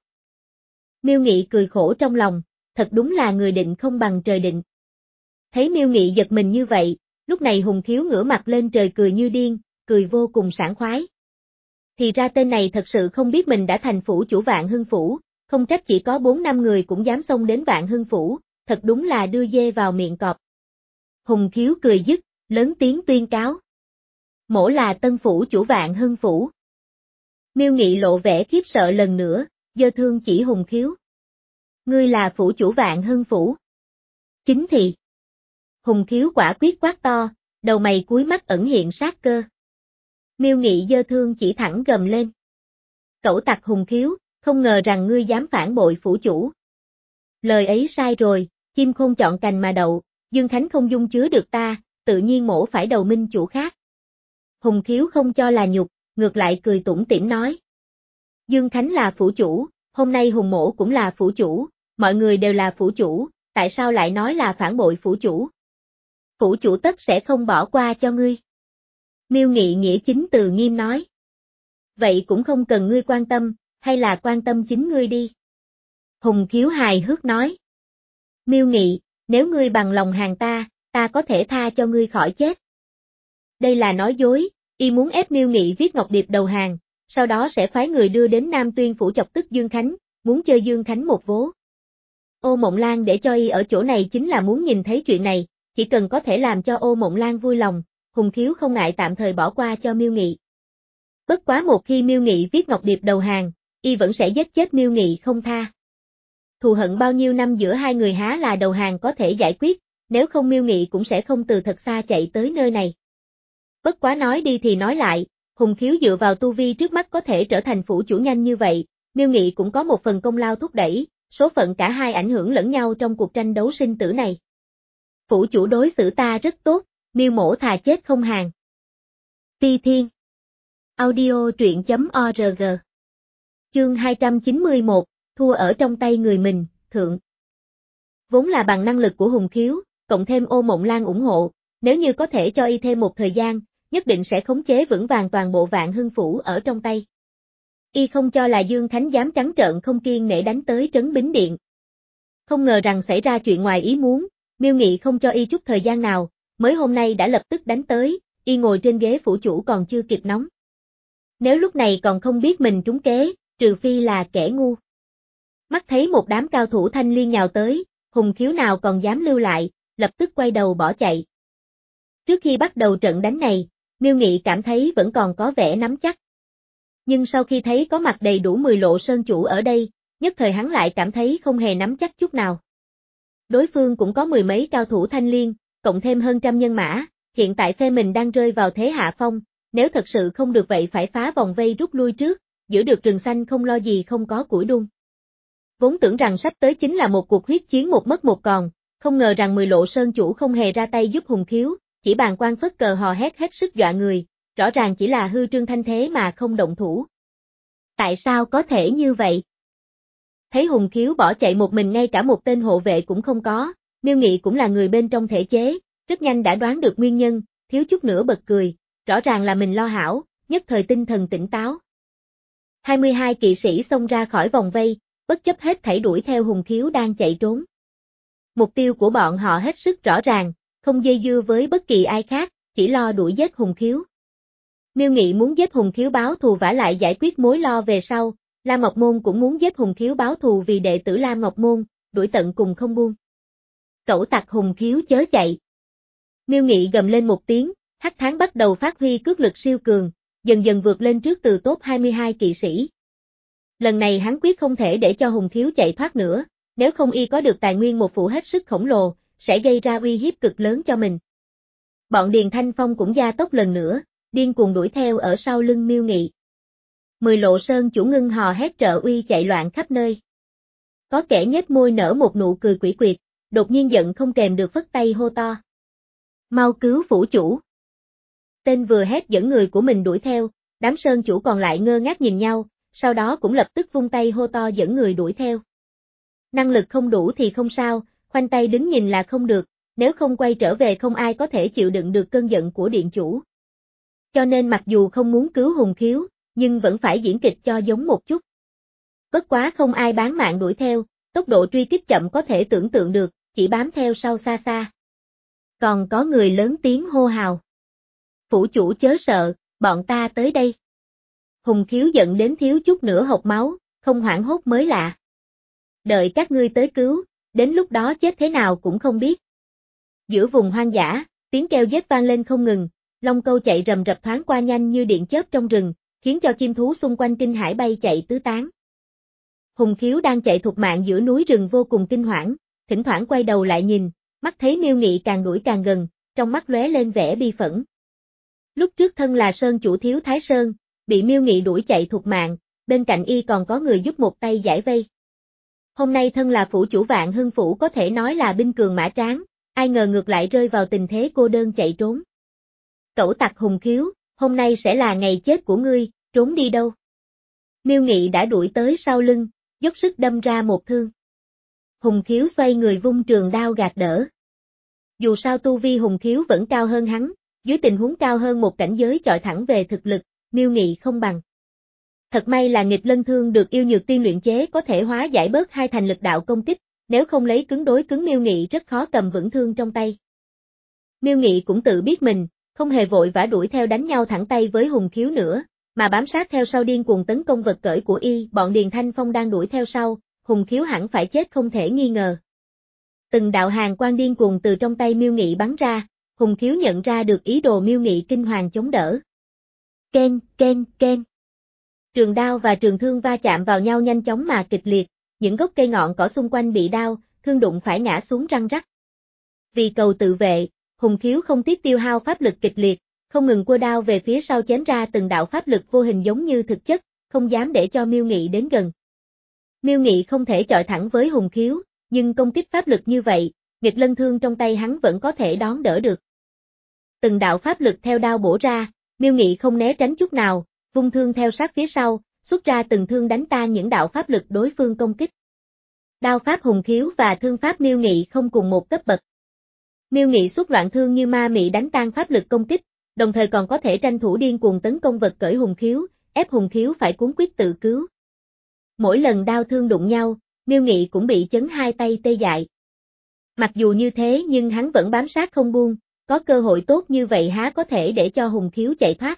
Miêu Nghị cười khổ trong lòng, thật đúng là người định không bằng trời định. Thấy Miêu Nghị giật mình như vậy, lúc này Hùng Khiếu ngửa mặt lên trời cười như điên, cười vô cùng sảng khoái. Thì ra tên này thật sự không biết mình đã thành phủ chủ Vạn Hưng phủ, không trách chỉ có bốn năm người cũng dám xông đến Vạn Hưng phủ, thật đúng là đưa dê vào miệng cọp. Hùng Khiếu cười dứt, lớn tiếng tuyên cáo. Mỗ là tân phủ chủ Vạn Hưng phủ. Miêu Nghị lộ vẻ khiếp sợ lần nữa, giơ thương chỉ Hùng Khiếu. Ngươi là phủ chủ Vạn Hưng phủ. Chính thì. Hùng Khiếu quả quyết quát to, đầu mày cuối mắt ẩn hiện sát cơ. Miêu Nghị giơ thương chỉ thẳng gầm lên. Cẩu tặc Hùng Khiếu, không ngờ rằng ngươi dám phản bội phủ chủ. Lời ấy sai rồi, chim khôn chọn cành mà đậu, Dương Khánh không dung chứa được ta, tự nhiên mổ phải đầu minh chủ khác. Hùng Khiếu không cho là nhục, ngược lại cười tủm tỉm nói. Dương Khánh là phủ chủ, hôm nay Hùng mổ cũng là phủ chủ, mọi người đều là phủ chủ, tại sao lại nói là phản bội phủ chủ? Phủ chủ tất sẽ không bỏ qua cho ngươi. Miêu Nghị nghĩa chính từ nghiêm nói. Vậy cũng không cần ngươi quan tâm, hay là quan tâm chính ngươi đi. Hùng Khiếu hài hước nói. Miêu Nghị, nếu ngươi bằng lòng hàng ta, ta có thể tha cho ngươi khỏi chết. Đây là nói dối, y muốn ép Miêu Nghị viết ngọc điệp đầu hàng, sau đó sẽ phái người đưa đến Nam Tuyên phủ chọc tức Dương Khánh, muốn chơi Dương Khánh một vố. Ô Mộng Lan để cho y ở chỗ này chính là muốn nhìn thấy chuyện này, chỉ cần có thể làm cho Ô Mộng Lan vui lòng, Hùng Khiếu không ngại tạm thời bỏ qua cho Miêu Nghị. Bất quá một khi Miêu Nghị viết ngọc điệp đầu hàng, y vẫn sẽ giết chết Miêu Nghị không tha. Thù hận bao nhiêu năm giữa hai người há là đầu hàng có thể giải quyết, nếu không Miêu Nghị cũng sẽ không từ thật xa chạy tới nơi này. Bất quá nói đi thì nói lại, Hùng Khiếu dựa vào tu vi trước mắt có thể trở thành phủ chủ nhanh như vậy, Miêu Nghị cũng có một phần công lao thúc đẩy, số phận cả hai ảnh hưởng lẫn nhau trong cuộc tranh đấu sinh tử này. Phủ chủ đối xử ta rất tốt, Miêu mổ thà chết không hàng. Ti Thiên Audio truyện chấm org Chương hai trăm chín mươi mốt, thua ở trong tay người mình, thượng. Vốn là bằng năng lực của Hùng Khiếu, cộng thêm Ô Mộng Lan ủng hộ, nếu như có thể cho y thêm một thời gian, nhất định sẽ khống chế vững vàng toàn bộ Vạn Hưng phủ ở trong tay. Y không cho là Dương Khánh dám trắng trợn không kiêng nể đánh tới Trấn Bính Điện. Không ngờ rằng xảy ra chuyện ngoài ý muốn, Miêu Nghị không cho y chút thời gian nào, mới hôm nay đã lập tức đánh tới, y ngồi trên ghế phủ chủ còn chưa kịp nóng. Nếu lúc này còn không biết mình trúng kế, trừ phi là kẻ ngu. Mắt thấy một đám cao thủ thanh liên nhào tới, Hùng Khiếu nào còn dám lưu lại, lập tức quay đầu bỏ chạy. Trước khi bắt đầu trận đánh này, Miêu Nghị cảm thấy vẫn còn có vẻ nắm chắc. Nhưng sau khi thấy có mặt đầy đủ mười lộ sơn chủ ở đây, nhất thời hắn lại cảm thấy không hề nắm chắc chút nào. Đối phương cũng có mười mấy cao thủ thanh liên, cộng thêm hơn trăm nhân mã, hiện tại phe mình đang rơi vào thế hạ phong, nếu thật sự không được vậy phải phá vòng vây rút lui trước, giữ được rừng xanh không lo gì không có củi đun. Vốn tưởng rằng sắp tới chính là một cuộc huyết chiến một mất một còn, không ngờ rằng mười lộ sơn chủ không hề ra tay giúp Hùng Khiếu, chỉ bàn quan phất cờ hò hét hết sức dọa người, rõ ràng chỉ là hư trương thanh thế mà không động thủ. Tại sao có thể như vậy? Thấy Hùng Khiếu bỏ chạy một mình ngay cả một tên hộ vệ cũng không có, Miêu Nghị cũng là người bên trong thể chế, rất nhanh đã đoán được nguyên nhân, thiếu chút nữa bật cười, rõ ràng là mình lo hảo, nhất thời tinh thần tỉnh táo. hai mươi hai kỵ sĩ xông ra khỏi vòng vây, bất chấp hết thảy đuổi theo Hùng Khiếu đang chạy trốn. Mục tiêu của bọn họ hết sức rõ ràng, không dây dưa với bất kỳ ai khác, chỉ lo đuổi giết Hùng Khiếu. Miêu Nghị muốn giết Hùng Khiếu báo thù vả lại giải quyết mối lo về sau, Lam Ngọc Môn cũng muốn giết Hùng Khiếu báo thù vì đệ tử Lam Ngọc Môn, đuổi tận cùng không buông. Cẩu tặc Hùng Khiếu chớ chạy. Miêu Nghị gầm lên một tiếng, Hắc Thắng bắt đầu phát huy cước lực siêu cường, dần dần vượt lên trước từ top hai mươi hai kỵ sĩ. Lần này hắn quyết không thể để cho Hùng Khiếu chạy thoát nữa, nếu không y có được tài nguyên một phủ hết sức khổng lồ, sẽ gây ra uy hiếp cực lớn cho mình. Bọn Điền Thanh Phong cũng gia tốc lần nữa, điên cuồng đuổi theo ở sau lưng Miêu Nghị. Mười lộ sơn chủ ngưng hò hét trợ uy chạy loạn khắp nơi. Có kẻ nhếch môi nở một nụ cười quỷ quyệt, đột nhiên giận không kèm được phất tay hô to. Mau cứu phủ chủ. Tên vừa hét dẫn người của mình đuổi theo, đám sơn chủ còn lại ngơ ngác nhìn nhau, sau đó cũng lập tức vung tay hô to dẫn người đuổi theo. Năng lực không đủ thì không sao, khoanh tay đứng nhìn là không được, nếu không quay trở về không ai có thể chịu đựng được cơn giận của điện chủ. Cho nên mặc dù không muốn cứu Hùng Khiếu, nhưng vẫn phải diễn kịch cho giống một chút. Bất quá không ai bán mạng đuổi theo, tốc độ truy kích chậm có thể tưởng tượng được, chỉ bám theo sau xa xa. Còn có người lớn tiếng hô hào. Phủ chủ chớ sợ, bọn ta tới đây. Hùng Khiếu giận đến thiếu chút nữa hộc máu, không hoảng hốt mới lạ. Đợi các ngươi tới cứu, đến lúc đó chết thế nào cũng không biết. Giữa vùng hoang dã, tiếng kêu giết vang lên không ngừng, long câu chạy rầm rập thoáng qua nhanh như điện chớp trong rừng, khiến cho chim thú xung quanh kinh hãi bay chạy tứ tán. Hùng Khiếu đang chạy thục mạng giữa núi rừng vô cùng kinh hoảng, thỉnh thoảng quay đầu lại nhìn, mắt thấy Miêu Nghị càng đuổi càng gần, trong mắt lóe lên vẻ bi phẫn. Lúc trước thân là sơn chủ Thiếu Thái Sơn, bị Miêu Nghị đuổi chạy thục mạng, bên cạnh y còn có người giúp một tay giải vây. Hôm nay thân là phủ chủ Vạn Hưng Phủ có thể nói là binh cường mã tráng, ai ngờ ngược lại rơi vào tình thế cô đơn chạy trốn. Cẩu tặc Hùng Khiếu, hôm nay sẽ là ngày chết của ngươi, trốn đi đâu? Miêu Nghị đã đuổi tới sau lưng, dốc sức đâm ra một thương. Hùng Khiếu xoay người vung trường đao gạt đỡ. Dù sao tu vi Hùng Khiếu vẫn cao hơn hắn, dưới tình huống cao hơn một cảnh giới chọi thẳng về thực lực, Miêu Nghị không bằng. Thật may là nghịch lân thương được yêu nhược tiên luyện chế có thể hóa giải bớt hai thành lực đạo công kích, nếu không lấy cứng đối cứng Miêu Nghị rất khó cầm vững thương trong tay. Miêu Nghị cũng tự biết mình, không hề vội vã đuổi theo đánh nhau thẳng tay với Hùng Khiếu nữa, mà bám sát theo sau điên cuồng tấn công vật cởi của y, bọn Điền Thanh Phong đang đuổi theo sau, Hùng Khiếu hẳn phải chết không thể nghi ngờ. Từng đạo hàng quang điên cuồng từ trong tay Miêu Nghị bắn ra, Hùng Khiếu nhận ra được ý đồ Miêu Nghị kinh hoàng chống đỡ. Ken, ken, ken. Trường đao và trường thương va chạm vào nhau nhanh chóng mà kịch liệt, những gốc cây ngọn cỏ xung quanh bị đao, thương đụng phải ngã xuống răng rắc. Vì cầu tự vệ, Hùng Khiếu không tiếc tiêu hao pháp lực kịch liệt, không ngừng cua đao về phía sau chém ra từng đạo pháp lực vô hình giống như thực chất, không dám để cho Miêu Nghị đến gần. Miêu Nghị không thể chọi thẳng với Hùng Khiếu, nhưng công kích pháp lực như vậy, nghịch lân thương trong tay hắn vẫn có thể đón đỡ được. Từng đạo pháp lực theo đao bổ ra, Miêu Nghị không né tránh chút nào, vung thương theo sát phía sau, xuất ra từng thương đánh tan những đạo pháp lực đối phương công kích. Đao pháp Hùng Khiếu và thương pháp Miêu Nghị không cùng một cấp bậc. Miêu Nghị xuất loạn thương như ma mị đánh tan pháp lực công kích, đồng thời còn có thể tranh thủ điên cuồng tấn công vật cởi Hùng Khiếu, ép Hùng Khiếu phải cuốn quyết tự cứu. Mỗi lần đao thương đụng nhau, Miêu Nghị cũng bị chấn hai tay tê dại. Mặc dù như thế nhưng hắn vẫn bám sát không buông, có cơ hội tốt như vậy há có thể để cho Hùng Khiếu chạy thoát.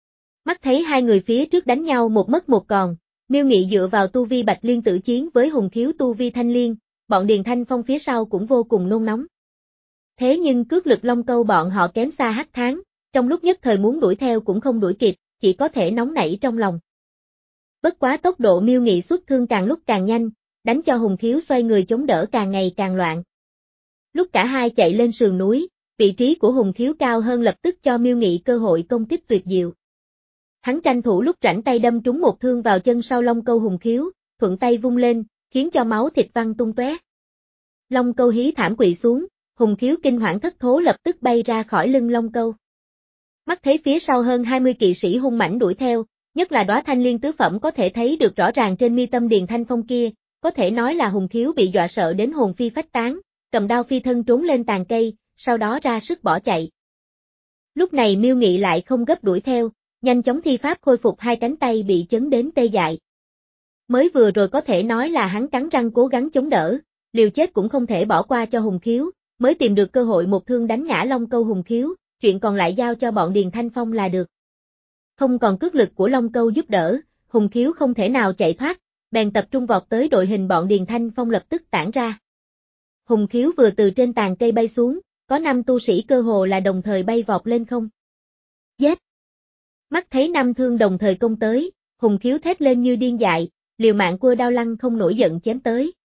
Mắt thấy hai người phía trước đánh nhau một mất một còn, Miêu Nghị dựa vào tu vi Bạch Liên tử chiến với Hùng Khiếu tu vi Thanh Liên, bọn Điền Thanh Phong phía sau cũng vô cùng nôn nóng. Thế nhưng cước lực Long Câu bọn họ kém xa hắc tháng, trong lúc nhất thời muốn đuổi theo cũng không đuổi kịp, chỉ có thể nóng nảy trong lòng. Bất quá tốc độ Miêu Nghị xuất thương càng lúc càng nhanh, đánh cho Hùng Khiếu xoay người chống đỡ càng ngày càng loạn. Lúc cả hai chạy lên sườn núi, vị trí của Hùng Khiếu cao hơn lập tức cho Miêu Nghị cơ hội công kích tuyệt diệu. Hắn tranh thủ lúc rảnh tay đâm trúng một thương vào chân sau Long Câu Hùng Khiếu, thuận tay vung lên, khiến cho máu thịt văng tung tóe. Long Câu hí thảm quỵ xuống, Hùng Khiếu kinh hoảng thất thố lập tức bay ra khỏi lưng Long Câu. Mắt thấy phía sau hơn hai mươi kỵ sĩ hung mãnh đuổi theo, nhất là đóa Thanh Liên tứ phẩm có thể thấy được rõ ràng trên mi tâm Điền Thanh Phong kia, có thể nói là Hùng Khiếu bị dọa sợ đến hồn phi phách tán, cầm đao phi thân trốn lên tàn cây, sau đó ra sức bỏ chạy. Lúc này Miêu Nghị lại không gấp đuổi theo, nhanh chóng thi pháp khôi phục hai cánh tay bị chấn đến tê dại. Mới vừa rồi có thể nói là hắn cắn răng cố gắng chống đỡ, liều chết cũng không thể bỏ qua cho Hùng Khiếu, mới tìm được cơ hội một thương đánh ngã Long Câu Hùng Khiếu, chuyện còn lại giao cho bọn Điền Thanh Phong là được. Không còn cước lực của Long Câu giúp đỡ, Hùng Khiếu không thể nào chạy thoát, bèn tập trung vọt tới đội hình bọn Điền Thanh Phong lập tức tản ra. Hùng Khiếu vừa từ trên tàn cây bay xuống, có năm tu sĩ cơ hồ là đồng thời bay vọt lên không. Giết! Mắt thấy năm thương đồng thời công tới, Hùng Khiếu thét lên như điên dại, liều mạng cua đao lăng không nổi giận chém tới.